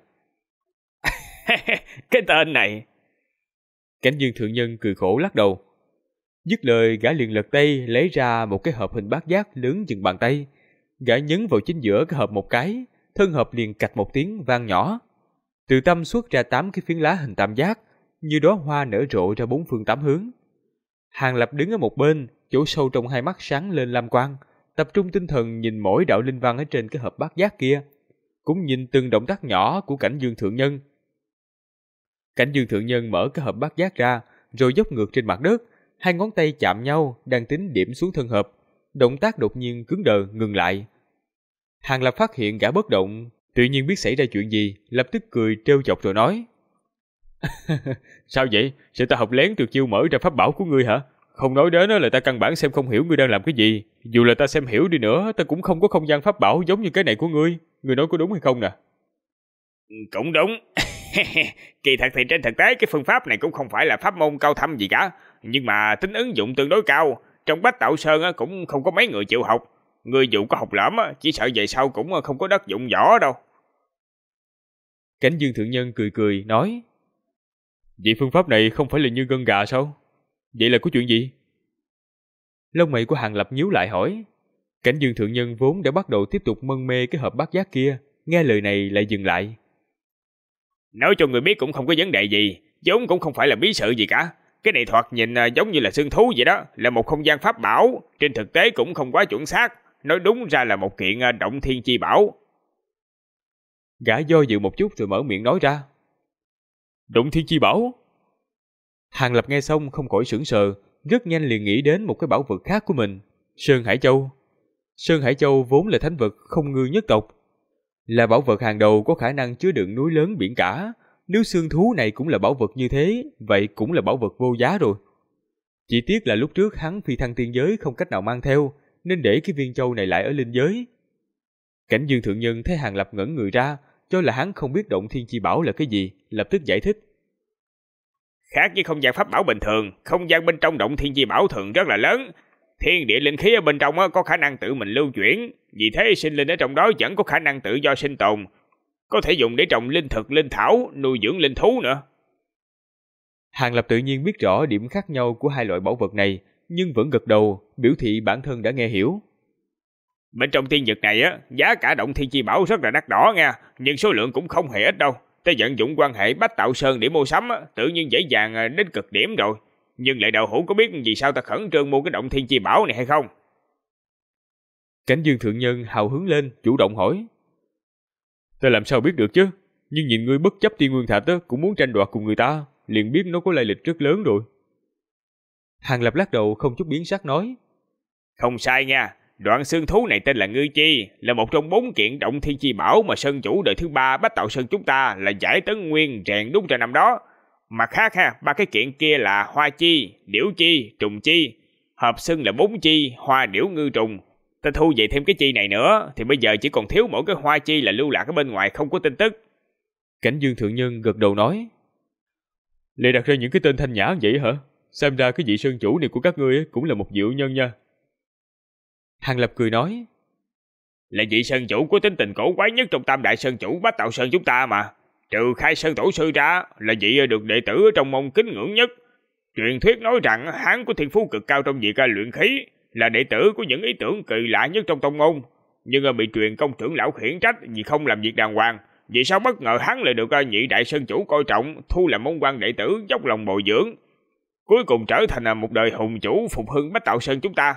Cái tên này. Cảnh Dương thượng nhân cười khổ lắc đầu. Dứt lời gã liền lật tay lấy ra một cái hộp hình bát giác lớn chừng bàn tay. Gã nhấn vào chính giữa cái hộp một cái, thân hộp liền cạch một tiếng vang nhỏ. Từ tâm xuất ra 8 cái phiến lá hình tam giác, như đóa hoa nở rộ ra 4 phương 8 hướng. Hàng Lập đứng ở một bên, chỗ sâu trong hai mắt sáng lên lam quang, tập trung tinh thần nhìn mỗi đạo linh văn ở trên cái hộp bát giác kia, cũng nhìn từng động tác nhỏ của Cảnh Dương thượng nhân. Cảnh Dương thượng nhân mở cái hộp bát giác ra, rồi dốc ngược trên mặt đất, hai ngón tay chạm nhau, đang tính điểm xuống thân hộp. Động tác đột nhiên cứng đờ ngừng lại. Hàng Lập phát hiện gã bất động, tự nhiên biết xảy ra chuyện gì, lập tức cười trêu chọc rồi nói. Sao vậy? Sẽ ta học lén từ chiêu mở ra pháp bảo của ngươi hả? Không nói đến là ta căn bản xem không hiểu ngươi đang làm cái gì. Dù là ta xem hiểu đi nữa, ta cũng không có không gian pháp bảo giống như cái này của ngươi. Ngươi nói có đúng hay không nè? Cũng đúng. Kỳ thật thì trên thực tế cái phương pháp này cũng không phải là pháp môn cao thâm gì cả, nhưng mà tính ứng dụng tương đối cao. Trong Bách Tạo Sơn cũng không có mấy người chịu học. Người dù có học lỏm chỉ sợ về sau cũng không có đất dụng võ đâu. Cảnh Dương thượng nhân cười cười nói. Vậy phương pháp này không phải là như gân gà sao? Vậy là có chuyện gì? Lông mày của Hàng Lập nhíu lại hỏi. Cảnh Dương thượng nhân vốn đã bắt đầu tiếp tục mân mê cái hộp bát giác kia, nghe lời này lại dừng lại. Nói cho người biết cũng không có vấn đề gì, vốn cũng không phải là bí sự gì cả. Cái này thoạt nhìn giống như là xương thú vậy đó, là một không gian pháp bảo, trên thực tế cũng không quá chuẩn xác, nói đúng ra là một kiện động thiên chi bảo. Gã do dự một chút rồi mở miệng nói ra. Động thiên chi bảo? Hàng Lập nghe xong không khỏi sửng sờ, rất nhanh liền nghĩ đến một cái bảo vật khác của mình, Sơn Hải Châu. Sơn Hải Châu vốn là thánh vật không ngư nhất tộc, là bảo vật hàng đầu có khả năng chứa đựng núi lớn biển cả. Nếu xương thú này cũng là bảo vật như thế, vậy cũng là bảo vật vô giá rồi. Chỉ tiếc là lúc trước hắn phi thăng tiên giới không cách nào mang theo, nên để cái viên châu này lại ở linh giới. Cảnh Dương thượng nhân thấy Hàng Lập ngẩn người ra, cho là hắn không biết động thiên chi bảo là cái gì, lập tức giải thích. Khác với không gian pháp bảo bình thường, không gian bên trong động thiên chi bảo thường rất là lớn. Thiên địa linh khí ở bên trong có khả năng tự mình lưu chuyển, vì thế sinh linh ở trong đó vẫn có khả năng tự do sinh tồn, có thể dùng để trồng linh thực, linh thảo, nuôi dưỡng linh thú nữa. Hàng Lập tự nhiên biết rõ điểm khác nhau của hai loại bảo vật này, nhưng vẫn gật đầu, biểu thị bản thân đã nghe hiểu. Bên trong tiên dược này giá cả động thiên chi bảo rất là đắt đỏ nha, nhưng số lượng cũng không hề ít đâu. Ta vận dụng quan hệ Bách Tạo Sơn để mua sắm tự nhiên dễ dàng đến cực điểm rồi. Nhưng lại đạo hữu có biết vì sao ta khẩn trương mua cái động thiên chi bảo này hay không? Cảnh Dương thượng nhân hào hứng lên, chủ động hỏi. Ta làm sao biết được chứ? Nhưng nhìn ngươi bất chấp tiên nguyên thạch cũng muốn tranh đoạt cùng người ta, liền biết nó có lai lịch rất lớn rồi. Hàng Lập lắc đầu không chút biến sắc nói. Không sai nha, đoạn xương thú này tên là Ngư Chi, là một trong 4 kiện động thiên chi bảo mà sơn chủ đời thứ 3 Bách Tạo Sơn chúng ta là giải tấn nguyên rèn đúc ra năm đó. Mặt khác 3 cái kiện kia là Hoa Chi, Điểu Chi, Trùng Chi, hợp xưng là 4 chi, Hoa Điểu Ngư Trùng. Ta thu về thêm cái chi này nữa, thì bây giờ chỉ còn thiếu mỗi cái Hoa Chi là lưu lạc ở bên ngoài không có tin tức. Cảnh Dương thượng nhân gật đầu nói. Lại đặt ra những cái tên thanh nhã vậy hả? Xem ra cái vị sơn chủ này của các ngươi cũng là một diệu nhân nha. Hàng Lập cười nói. Là vị sơn chủ có tính tình cổ quái nhất trong tam đại sơn chủ Bách Tạo Sơn chúng ta mà. Trừ Khai Sơn tổ sư ra, là vị được đệ tử ở trong môn kính ngưỡng nhất. Truyền thuyết nói rằng hắn có thiên phú cực cao trong việc luyện khí, là đệ tử của những ý tưởng kỳ lạ nhất trong tông môn, nhưng bị truyền công trưởng lão khiển trách vì không làm việc đàng hoàng. Vì sao bất ngờ hắn lại được nhị đại sơn chủ coi trọng, thu làm môn quan đệ tử, dốc lòng bồi dưỡng, cuối cùng trở thành một đời hùng chủ phục hưng Bách Tạo Sơn chúng ta.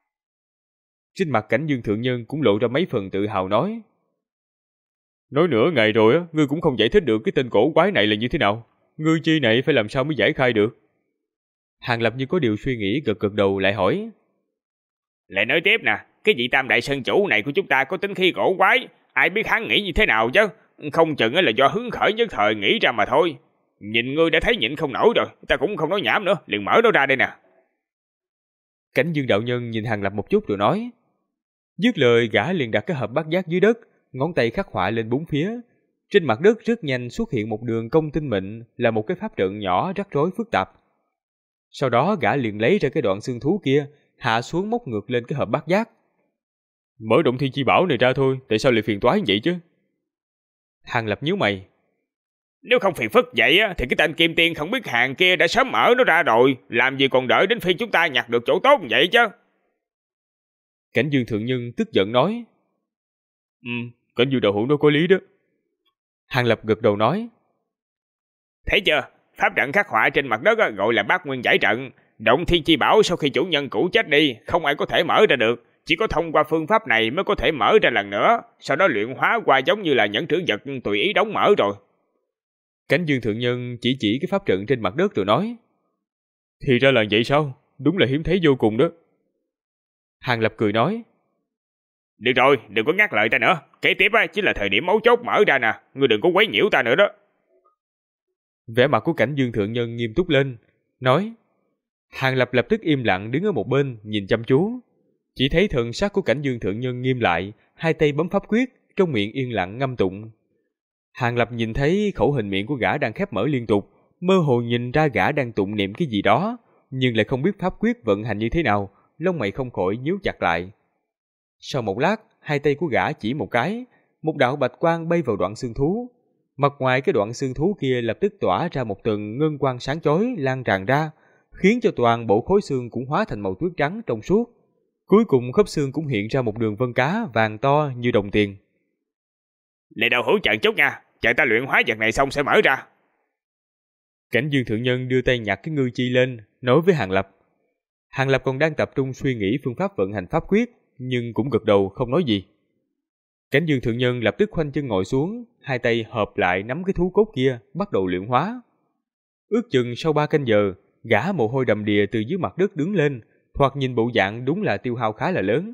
Trên mặt Cảnh Dương thượng nhân cũng lộ ra mấy phần tự hào nói nửa ngày rồi ngươi cũng không giải thích được cái tên cổ quái này là như thế nào. Ngươi chi này phải làm sao mới giải khai được? Hàng Lập như có điều suy nghĩ, gật gật đầu lại hỏi. Lại nói tiếp nè, cái vị tam đại sơn chủ này của chúng ta có tính khí cổ quái, ai biết hắn nghĩ như thế nào chứ? Không chừng là do hứng khởi nhất thời nghĩ ra mà thôi. Nhìn ngươi đã thấy nhịn không nổi rồi, ta cũng không nói nhảm nữa, liền mở nó ra đây nè. Cảnh Dương đạo nhân nhìn Hàng Lập một chút rồi nói. Dứt lời, gã liền đặt cái hộp bát giác dưới đất, ngón tay khắc họa lên bốn phía. Trên mặt đất rất nhanh xuất hiện một đường cong tinh mịn, là một cái pháp trận nhỏ rắc rối phức tạp. Sau đó gã liền lấy ra cái đoạn xương thú kia, hạ xuống móc ngược lên cái hộp bát giác. Mở động thiên chi bảo này ra thôi, tại sao lại phiền toái như vậy chứ? Hàng Lập nhíu mày. Nếu không phiền phức vậy thì cái tên Kim Tiên không biết hàng kia đã sớm mở nó ra rồi, làm gì còn đợi đến phiên chúng ta nhặt được chỗ tốt như vậy chứ? Cảnh Dương thượng nhân tức giận nói. Cảnh Dương đạo hữu nói có lý đó. Hàng Lập gật đầu nói. Thấy chưa, pháp trận khắc họa trên mặt đất gọi là Bát Nguyên Giải Trận. Động thiên chi bảo sau khi chủ nhân cũ chết đi, không ai có thể mở ra được, chỉ có thông qua phương pháp này mới có thể mở ra lần nữa, sau đó luyện hóa qua giống như là nhẫn trữ vật tùy ý đóng mở rồi. Cảnh Dương thượng nhân chỉ cái pháp trận trên mặt đất rồi nói. Thì ra là vậy sao? Đúng là hiếm thấy vô cùng đó. Hàng Lập cười nói. Được rồi, đừng có ngắt lời ta nữa. Kế tiếp chính là thời điểm mấu chốt mở ra nè, ngươi đừng có quấy nhiễu ta nữa đó. Vẻ mặt của Cảnh Dương thượng nhân nghiêm túc lên, nói. Hàng Lập lập tức im lặng đứng ở một bên nhìn chăm chú. Chỉ thấy thần sắc của Cảnh Dương thượng nhân nghiêm lại, hai tay bấm pháp quyết, trong miệng yên lặng ngâm tụng. Hàng Lập nhìn thấy khẩu hình miệng của gã đang khép mở liên tục, mơ hồ nhìn ra gã đang tụng niệm cái gì đó, nhưng lại không biết pháp quyết vận hành như thế nào, lông mày không khỏi nhíu chặt lại. Sau một lát, hai tay của gã chỉ một cái, một đạo bạch quang bay vào đoạn xương thú. Mặt ngoài cái đoạn xương thú kia lập tức tỏa ra một tầng ngân quang sáng chói lan tràn ra, khiến cho toàn bộ khối xương cũng hóa thành màu tuyết trắng trong suốt. Cuối cùng khớp xương cũng hiện ra một đường vân cá vàng to như đồng tiền. Lệ đạo hữu chờ chút nha, chờ ta luyện hóa vật này xong sẽ mở ra. Cảnh Dương thượng nhân đưa tay nhặt cái ngư chi lên, nói với Hàng Lập. Hàng Lập còn đang tập trung suy nghĩ phương pháp vận hành pháp quyết, nhưng cũng gật đầu không nói gì. Cảnh Dương thượng nhân lập tức khoanh chân ngồi xuống, hai tay hợp lại nắm cái thú cốt kia, bắt đầu luyện hóa. Ước chừng sau 3 canh giờ, gã mồ hôi đầm đìa từ dưới mặt đất đứng lên, thoạt nhìn bộ dạng đúng là tiêu hao khá là lớn.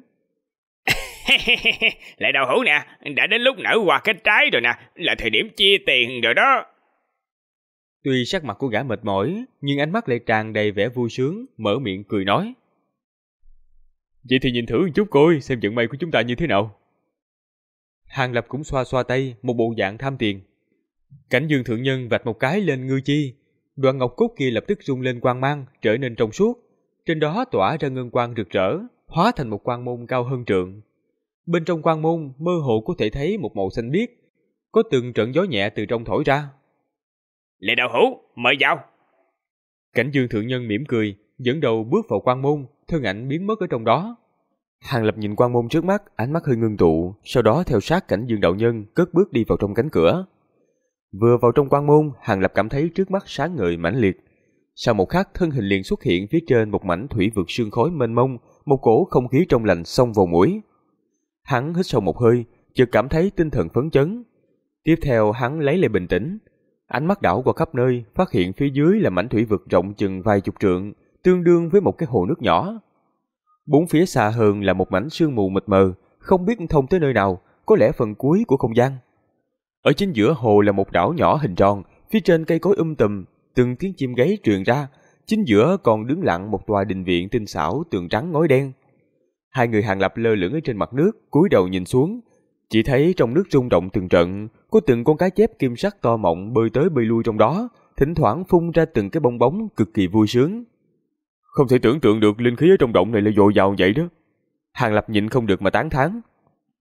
Lại đạo hữu nè, đã đến lúc nở hoa kết trái rồi nè, là thời điểm chia tiền rồi đó. Tuy sắc mặt của gã mệt mỏi, nhưng ánh mắt lại tràn đầy vẻ vui sướng, mở miệng cười nói. Vậy thì nhìn thử một chút coi, xem vận may của chúng ta như thế nào. Hàng Lập cũng xoa xoa tay, một bộ dạng tham tiền. Cảnh Dương thượng nhân vạch một cái lên ngư chi, đoạn ngọc cốt kia lập tức rung lên quang mang, trở nên trong suốt. Trên đó tỏa ra ngân quang rực rỡ, hóa thành một quan môn cao hơn trượng. Bên trong quan môn mơ hồ có thể thấy một màu xanh biếc, có từng trận gió nhẹ từ trong thổi ra. Lệ đạo hữu, mời vào. Cảnh Dương thượng nhân mỉm cười, dẫn đầu bước vào quan môn, thân ảnh biến mất ở trong đó. Hàng Lập nhìn quan môn trước mắt, ánh mắt hơi ngưng tụ, sau đó theo sát Cảnh Dương đạo nhân cất bước đi vào trong cánh cửa. Vừa vào trong quan môn, Hàng Lập cảm thấy trước mắt sáng ngời mãnh liệt. Sau một khắc, thân hình liền xuất hiện phía trên một mảnh thủy vực sương khói mênh mông, một cổ không khí trong lành xông vào mũi. Hắn hít sâu một hơi, chợt cảm thấy tinh thần phấn chấn. Tiếp theo hắn lấy lại bình tĩnh, ánh mắt đảo qua khắp nơi, phát hiện phía dưới là mảnh thủy vực rộng chừng vài chục trượng, tương đương với một cái hồ nước nhỏ. Bốn phía xa hơn là một mảnh sương mù mịt mờ, không biết thông tới nơi nào, có lẽ phần cuối của không gian. Ở chính giữa hồ là một đảo nhỏ hình tròn, phía trên cây cối tùm, từng tiếng chim gáy truyền ra, chính giữa còn đứng lặng một tòa đình viện tinh xảo tường trắng ngói đen. Hai người Hàng Lập lơ lửng ở trên mặt nước, cúi đầu nhìn xuống, chỉ thấy trong nước rung động từng trận, có từng con cá chép kim sắc to mọng bơi tới bơi lui trong đó, thỉnh thoảng phun ra từng cái bong bóng cực kỳ vui sướng. Không thể tưởng tượng được linh khí ở trong động này là dồi dào vậy đó. Hàng Lập nhịn không được mà tán thán.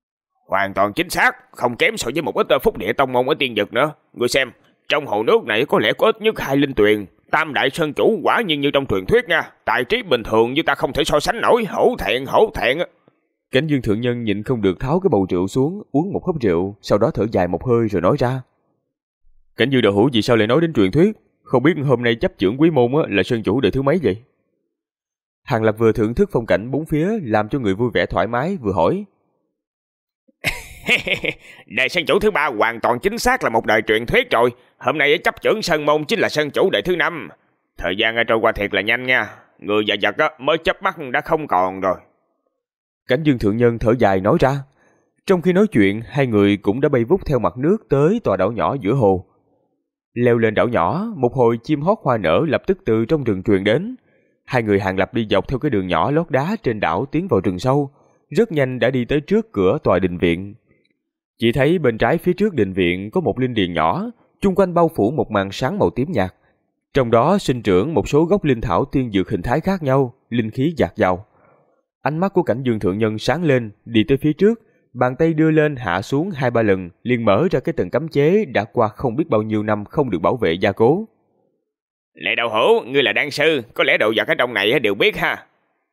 Hoàn toàn chính xác, không kém so với một ít phúc địa tông môn ở Tiên Vực nữa. Ngươi xem, trong hồ nước này có lẽ có ít nhất 2 linh tuyền. Tam đại sơn chủ quả nhiên như trong truyền thuyết nha, tài trí bình thường như ta không thể so sánh nổi, hổ thẹn. Cảnh Dương thượng nhân nhịn không được tháo cái bầu rượu xuống, uống một hớp rượu, sau đó thở dài một hơi rồi nói ra. Cảnh Dương đạo hữu vì sao lại nói đến truyền thuyết? Không biết hôm nay chấp trưởng quý môn là sơn chủ đời thứ mấy vậy? Hàng Lập vừa thưởng thức phong cảnh bốn phía, làm cho người vui vẻ thoải mái, vừa hỏi. Đời sơn chủ thứ 3 hoàn toàn chính xác là một đời truyền thuyết rồi. Hôm nay chấp trưởng sơn môn chính là sơn chủ đời thứ 5. Thời gian trôi qua thiệt là nhanh nha. Người và vật mới chớp mắt đã không còn rồi. Cảnh Dương thượng nhân thở dài nói ra. Trong khi nói chuyện, hai người cũng đã bay vút theo mặt nước tới tòa đảo nhỏ giữa hồ. Leo lên đảo nhỏ, một hồi chim hót hoa nở lập tức từ trong rừng truyền đến. Hai người Hàng Lập đi dọc theo cái đường nhỏ lót đá trên đảo tiến vào rừng sâu, rất nhanh đã đi tới trước cửa tòa đình viện. Chỉ thấy bên trái phía trước đình viện có một linh điền nhỏ, chung quanh bao phủ một màn sáng màu tím nhạt. Trong đó sinh trưởng một số gốc linh thảo tiên dược hình thái khác nhau, linh khí dạt dào. Ánh mắt của Cảnh Dương thượng nhân sáng lên, đi tới phía trước, bàn tay đưa lên hạ xuống 2-3 lần, liền mở ra cái tầng cấm chế đã qua không biết bao nhiêu năm không được bảo vệ gia cố. Lệ đạo hữu, ngươi là đan sư, có lẽ đồ vật ở trong này đều biết ha.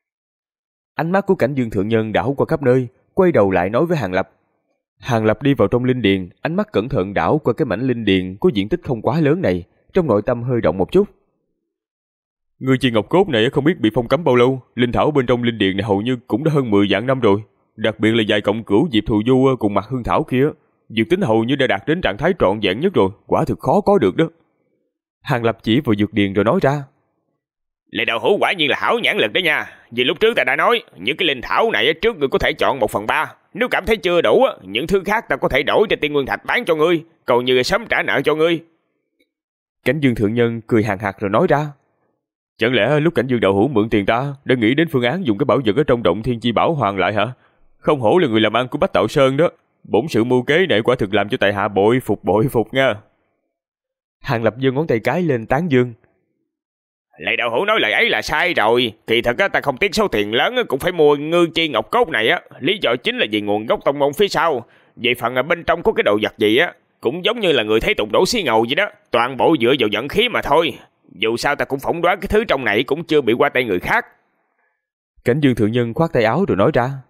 Ánh mắt của Cảnh Dương thượng nhân đảo qua khắp nơi, quay đầu lại nói với Hàng Lập. Hàng Lập đi vào trong linh điền, ánh mắt cẩn thận đảo qua cái mảnh linh điền có diện tích không quá lớn này, trong nội tâm hơi động một chút. Người chi ngọc cốt này không biết bị phong cấm bao lâu, linh thảo bên trong linh điền này hầu như cũng đã hơn 10 vạn năm rồi, đặc biệt là vài cọng cửu diệp thù du cùng mặt hương thảo kia, dược tính hầu như đã đạt đến trạng thái trọn vẹn nhất rồi, quả thực khó có được đó. Hàng Lập chỉ vào dược điền rồi nói ra. Lệ đạo hữu quả nhiên là hảo nhãn lực đó nha. Vì lúc trước ta đã nói, những cái linh thảo này trước ngươi có thể chọn 1/3. Nếu cảm thấy chưa đủ, những thứ khác ta có thể đổi cho tiên nguyên thạch bán cho ngươi, còn như sớm trả nợ cho ngươi. Cảnh Dương thượng nhân cười hàn hạc rồi nói ra. Chẳng lẽ lúc Cảnh Dương đạo hữu mượn tiền ta đã nghĩ đến phương án dùng cái bảo vật ở trong động thiên chi bảo hoàn lại hả? Không hổ là người làm ăn của Bách Tạo Sơn đó. Bổn sự mưu kế này quả thực làm cho tại hạ bội phục nha. Hàng Lập giơ ngón tay cái lên tán dương. Lệ đạo hữu nói lời ấy là sai rồi. Kỳ thật ta không tiếc số tiền lớn cũng phải mua ngư chi ngọc cốt này á. Lý do chính là vì nguồn gốc tông môn phía sau. Về phần bên trong có cái đồ vật gì á, cũng giống như là người thấy tục đổ xí ngầu vậy đó. Toàn bộ dựa vào vận khí mà thôi. Dù sao ta cũng phỏng đoán cái thứ trong này cũng chưa bị qua tay người khác. Cảnh Dương thượng nhân khoát tay áo rồi nói ra.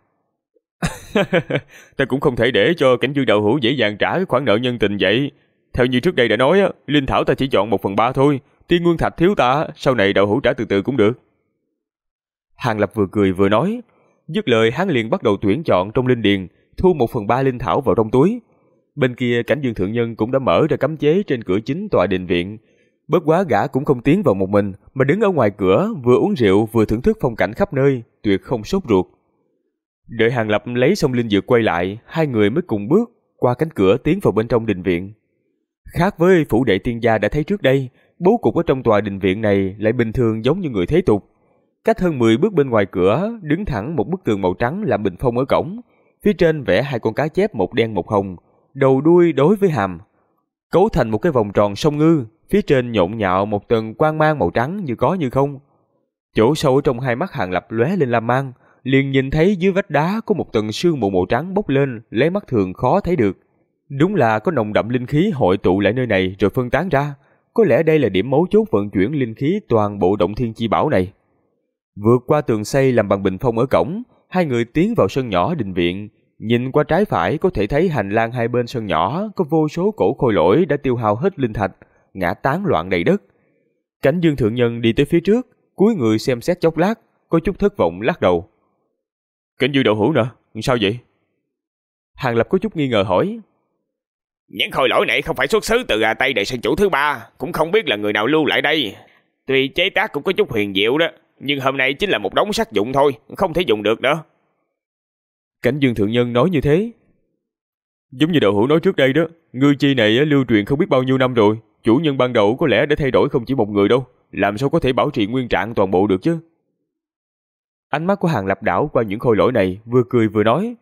Ta cũng không thể để cho Cảnh Dương đạo hữu dễ dàng trả cái khoản nợ nhân tình vậy. Theo như trước đây đã nói, linh thảo ta chỉ chọn 1/3 thôi. Tiên nguyên thạch thiếu ta, sau này đạo hữu trả từ từ cũng được. Hàng Lập vừa cười vừa nói. Dứt lời hắn liền bắt đầu tuyển chọn trong linh điền, thu 1/3 linh thảo vào trong túi. Bên kia Cảnh Dương thượng nhân cũng đã mở ra cấm chế trên cửa chính tòa đình viện. Bất quá gã cũng không tiến vào một mình, mà đứng ở ngoài cửa vừa uống rượu vừa thưởng thức phong cảnh khắp nơi, tuyệt không sốt ruột. Đợi Hàng Lập lấy xong linh dược quay lại, hai người mới cùng bước qua cánh cửa tiến vào bên trong đình viện. Khác với phủ đệ tiên gia đã thấy trước đây, bố cục ở trong tòa đình viện này lại bình thường giống như người thế tục. Cách hơn 10 bước bên ngoài cửa, đứng thẳng một bức tường màu trắng làm bình phong ở cổng. Phía trên vẽ 2 con cá chép một đen một hồng, đầu đuôi đối với hàm, cấu thành một cái vòng tròn sông ngư. Phía trên nhộn nhạo một tầng quang mang màu trắng như có như không. Chỗ sâu ở trong hai mắt Hàng Lập lóe lên lam mang, liền nhìn thấy dưới vách đá có một tầng sương mù màu trắng bốc lên, lấy mắt thường khó thấy được. Đúng là có nồng đậm linh khí hội tụ lại nơi này rồi phân tán ra. Có lẽ đây là điểm mấu chốt vận chuyển linh khí toàn bộ động thiên chi bảo này. Vượt qua tường xây làm bằng bình phong ở cổng, hai người tiến vào sân nhỏ đình viện. Nhìn qua trái phải có thể thấy hành lang hai bên sân nhỏ có vô số cổ khôi lỗi đã tiêu hao hết linh thạch, ngã tán loạn đầy đất. Cảnh Dương thượng nhân đi tới phía trước, cúi người xem xét chốc lát, có chút thất vọng lắc đầu. Cảnh Dương đạo hữu nè, sao vậy? Hàng Lập có chút nghi ngờ hỏi. Những khôi lỗi này không phải xuất xứ từ tay đại sơn chủ thứ 3, cũng không biết là người nào lưu lại đây. Tuy chế tác cũng có chút huyền diệu đó, nhưng hôm nay chính là một đống sắt dụng thôi, không thể dùng được nữa. Cảnh Dương thượng nhân nói như thế. Giống như đạo hữu nói trước đây đó, ngư chi này lưu truyền không biết bao nhiêu năm rồi. Chủ nhân ban đầu có lẽ đã thay đổi không chỉ một người đâu, làm sao có thể bảo trì nguyên trạng toàn bộ được chứ? Ánh mắt của Hàng Lập đảo qua những khôi lỗi này, vừa cười vừa nói.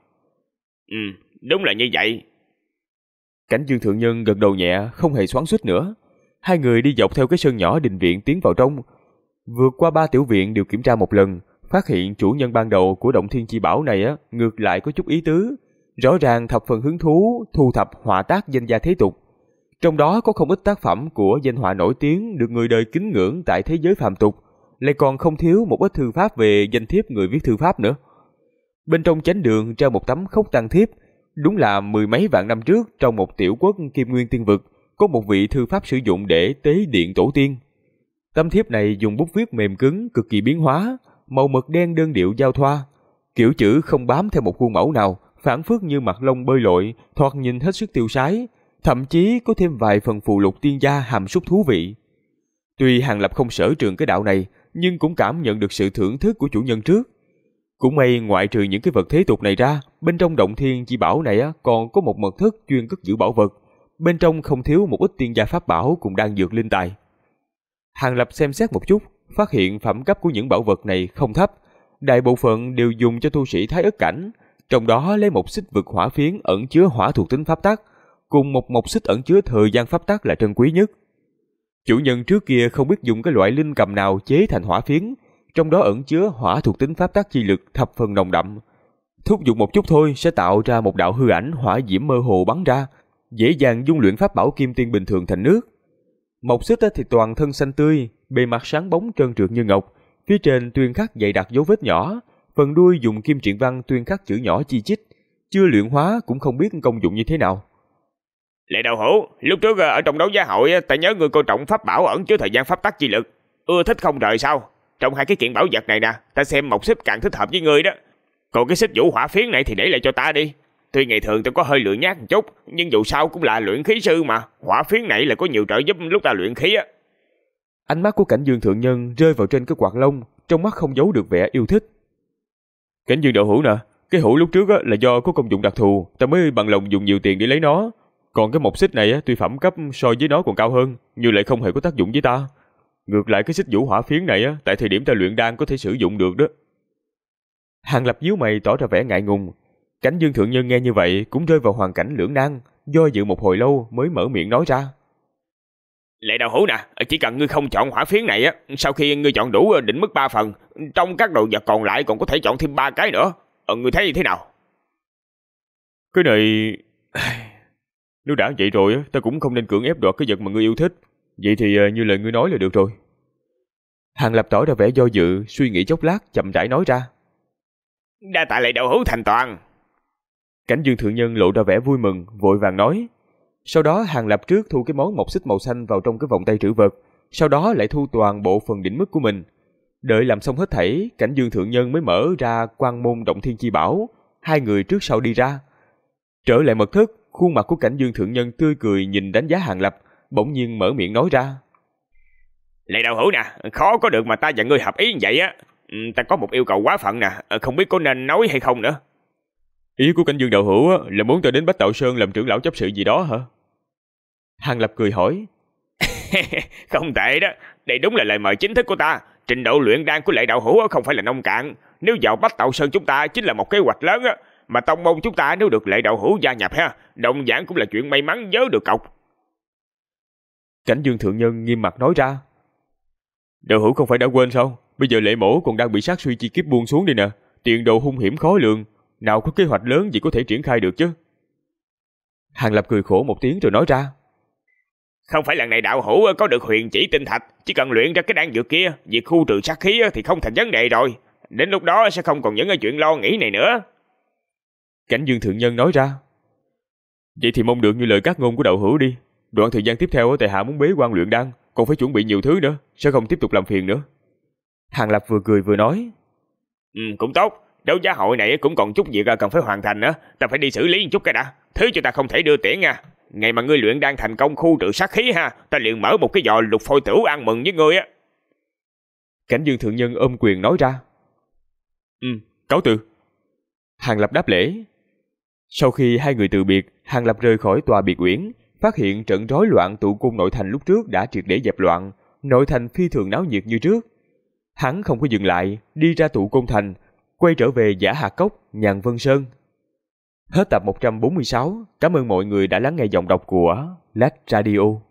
Đúng là như vậy. Cảnh Dương thượng nhân gật đầu nhẹ, không hề xoắn xuýt nữa. Hai người đi dọc theo cái sân nhỏ đình viện tiến vào trong. Vượt qua 3 tiểu viện đều kiểm tra một lần, phát hiện chủ nhân ban đầu của động thiên chi bảo này ngược lại có chút ý tứ. Rõ ràng thập phần hứng thú thu thập họa tác danh gia thế tục. Trong đó có không ít tác phẩm của danh họa nổi tiếng được người đời kính ngưỡng tại thế giới phàm tục, lại còn không thiếu một ít thư pháp về danh thiếp người viết thư pháp nữa. Bên trong chánh đường treo một tấm khốc tăng thiếp, đúng là mười mấy vạn năm trước trong một tiểu quốc Kim Nguyên Tiên Vực có một vị thư pháp sử dụng để tế điện tổ tiên. Tấm thiếp này dùng bút viết mềm cứng cực kỳ biến hóa, màu mực đen đơn điệu giao thoa, kiểu chữ không bám theo một khuôn mẫu nào, phảng phất như mặt lông bơi lội, thoạt nhìn hết sức tiêu sái, thậm chí có thêm vài phần phù lục tiên gia hàm súc thú vị. Tuy Hàng Lập không sở trường cái đạo này, nhưng cũng cảm nhận được sự thưởng thức của chủ nhân trước. Cũng may ngoại trừ những cái vật thế tục này ra, bên trong động thiên chi bảo này còn có một mật thất chuyên cất giữ bảo vật, bên trong không thiếu một ít tiên gia pháp bảo cùng đan dược linh tài. Hàng Lập xem xét một chút, phát hiện phẩm cấp của những bảo vật này không thấp, đại bộ phận đều dùng cho tu sĩ Thái Ất cảnh, trong đó lấy một xích vực hỏa phiến ẩn chứa hỏa thuộc tính pháp tắc, cùng một mộc xích ẩn chứa thời gian pháp tắc là trân quý nhất. Chủ nhân trước kia không biết dùng cái loại linh cầm nào chế thành hỏa phiến, trong đó ẩn chứa hỏa thuộc tính pháp tắc chi lực thập phần nồng đậm. Thúc giục một chút thôi sẽ tạo ra một đạo hư ảnh hỏa diễm mơ hồ bắn ra, dễ dàng dung luyện pháp bảo kim tiên bình thường thành nước. Mộc xích thì toàn thân xanh tươi, bề mặt sáng bóng trơn trượt như ngọc, phía trên tuyên khắc dày đặc dấu vết nhỏ, phần đuôi dùng kim triện văn tuyên khắc chữ nhỏ chi chít, chưa luyện hóa cũng không biết công dụng như thế nào. Lệ Đạo Hữu, lúc trước ở trong đấu giá hội ta nhớ ngươi coi trọng pháp bảo ẩn chứa thời gian pháp tắc chi lực, ưa thích không rời sao? Trong hai cái kiện bảo vật này nè, ta xem mộc xích càng thích hợp với ngươi đó. Còn cái xích vũ hỏa phiến này thì để lại cho ta đi. Tuy ngày thường ta có hơi lười nhác một chút, nhưng dù sao cũng là luyện khí sư mà, hỏa phiến này là có nhiều trợ giúp lúc ta luyện khí á. Ánh mắt của Cảnh Dương thượng nhân rơi vào trên cái quạt lông, trong mắt không giấu được vẻ yêu thích. Cảnh Dương đạo hữu nè, cái hũ lúc trước là do có công dụng đặc thù, ta mới bằng lòng dùng nhiều tiền để lấy nó. Còn cái mộc xích này tuy phẩm cấp so với nó còn cao hơn, nhưng lại không hề có tác dụng với ta. Ngược lại cái xích vũ hỏa phiến này tại thời điểm ta luyện đan có thể sử dụng được đó. Hàng Lập nhíu mày tỏ ra vẻ ngại ngùng. Cảnh Dương thượng nhân nghe như vậy cũng rơi vào hoàn cảnh lưỡng nan, do dự một hồi lâu mới mở miệng nói ra. Lệ Đạo Hữu nè, chỉ cần ngươi không chọn hỏa phiến này sau khi ngươi chọn đủ định mức 3 phần, trong các đồ vật còn lại còn có thể chọn thêm 3 cái nữa. Ngươi thấy như thế nào? Cái này... Nếu đã vậy rồi ta cũng không nên cưỡng ép đoạt cái vật mà ngươi yêu thích. Vậy thì như lời ngươi nói là được rồi. Hàng Lập tỏ ra vẻ do dự, suy nghĩ chốc lát chậm rãi nói ra. Đa tạ Lệ Đạo Hữu thành toàn. Cảnh Dương thượng nhân lộ ra vẻ vui mừng, vội vàng nói. Sau đó Hàng Lập trước thu cái món mộc xích màu xanh vào trong cái vòng tay trữ vật, sau đó lại thu toàn bộ phần đỉnh mức của mình. Đợi làm xong hết thảy, Cảnh Dương thượng nhân mới mở ra quan môn động thiên chi bảo, hai người trước sau đi ra. Trở lại mật thất, khuôn mặt của Cảnh Dương thượng nhân tươi cười nhìn đánh giá Hàng Lập, bỗng nhiên mở miệng nói ra. Lệ Đạo Hữu nè, khó có được mà ta và ngươi hợp ý như vậy á. Ta có một yêu cầu quá phận nè, không biết có nên nói hay không nữa. Ý của Cảnh Dương đạo hữu là muốn ta đến Bách Tạo Sơn làm trưởng lão chấp sự gì đó hả? Hàng Lập cười hỏi. Không tệ đó, đây đúng là lời mời chính thức của ta. Trình độ luyện đan của Lệ Đạo Hữu không phải là nông cạn. Nếu vào Bách Tạo Sơn chúng ta chính là một kế hoạch lớn á. Mà tông môn chúng ta nếu được Lệ Đạo Hữu gia nhập ha, đồng dạng cũng là chuyện may mắn vớ được cọc. Cảnh Dương thượng nhân nghiêm mặt nói ra. Đạo hữu không phải đã quên sao? Bây giờ Lệ mổ còn đang bị sát suy chi kiếp buông xuống đây nè, tiền đồ hung hiểm khó lường, nào có kế hoạch lớn gì có thể triển khai được chứ? Hàng Lập cười khổ một tiếng rồi nói ra. Không phải lần này đạo hữu có được huyền chỉ tinh thạch, chỉ cần luyện ra cái đan dược kia, việc khu trừ sát khí thì không thành vấn đề rồi. Đến lúc đó sẽ không còn những chuyện lo nghĩ này nữa. Cảnh Dương thượng nhân nói ra. Vậy thì mong được như lời các ngôn của đạo hữu đi. Đoạn thời gian tiếp theo tại hạ muốn bế quan luyện đan, còn phải chuẩn bị nhiều thứ nữa, sẽ không tiếp tục làm phiền nữa. Hàng Lập vừa cười vừa nói. Cũng tốt, đấu giá hội này cũng còn chút việc cần phải hoàn thành nữa, ta phải đi xử lý một chút cái đã. Thứ cho ta không thể đưa tiễn nha. Ngày mà ngươi luyện đan thành công khu trừ sát khí ha, ta liền mở một cái giò lục phôi tửu ăn mừng với ngươi á. Cảnh Dương thượng nhân ôm quyền nói ra. Cáo từ. Hàng Lập đáp lễ. Sau khi hai người từ biệt, Hàng Lập rời khỏi tòa biệt uyển, phát hiện trận rối loạn tụ cung nội thành lúc trước đã triệt để dẹp loạn, nội thành phi thường náo nhiệt như trước. Hắn không có dừng lại, đi ra tụ cung thành, quay trở về Giả Hạc Cốc, Nhàn Vân Sơn. Hết tập 146, cảm ơn mọi người đã lắng nghe giọng đọc của Lách Radio.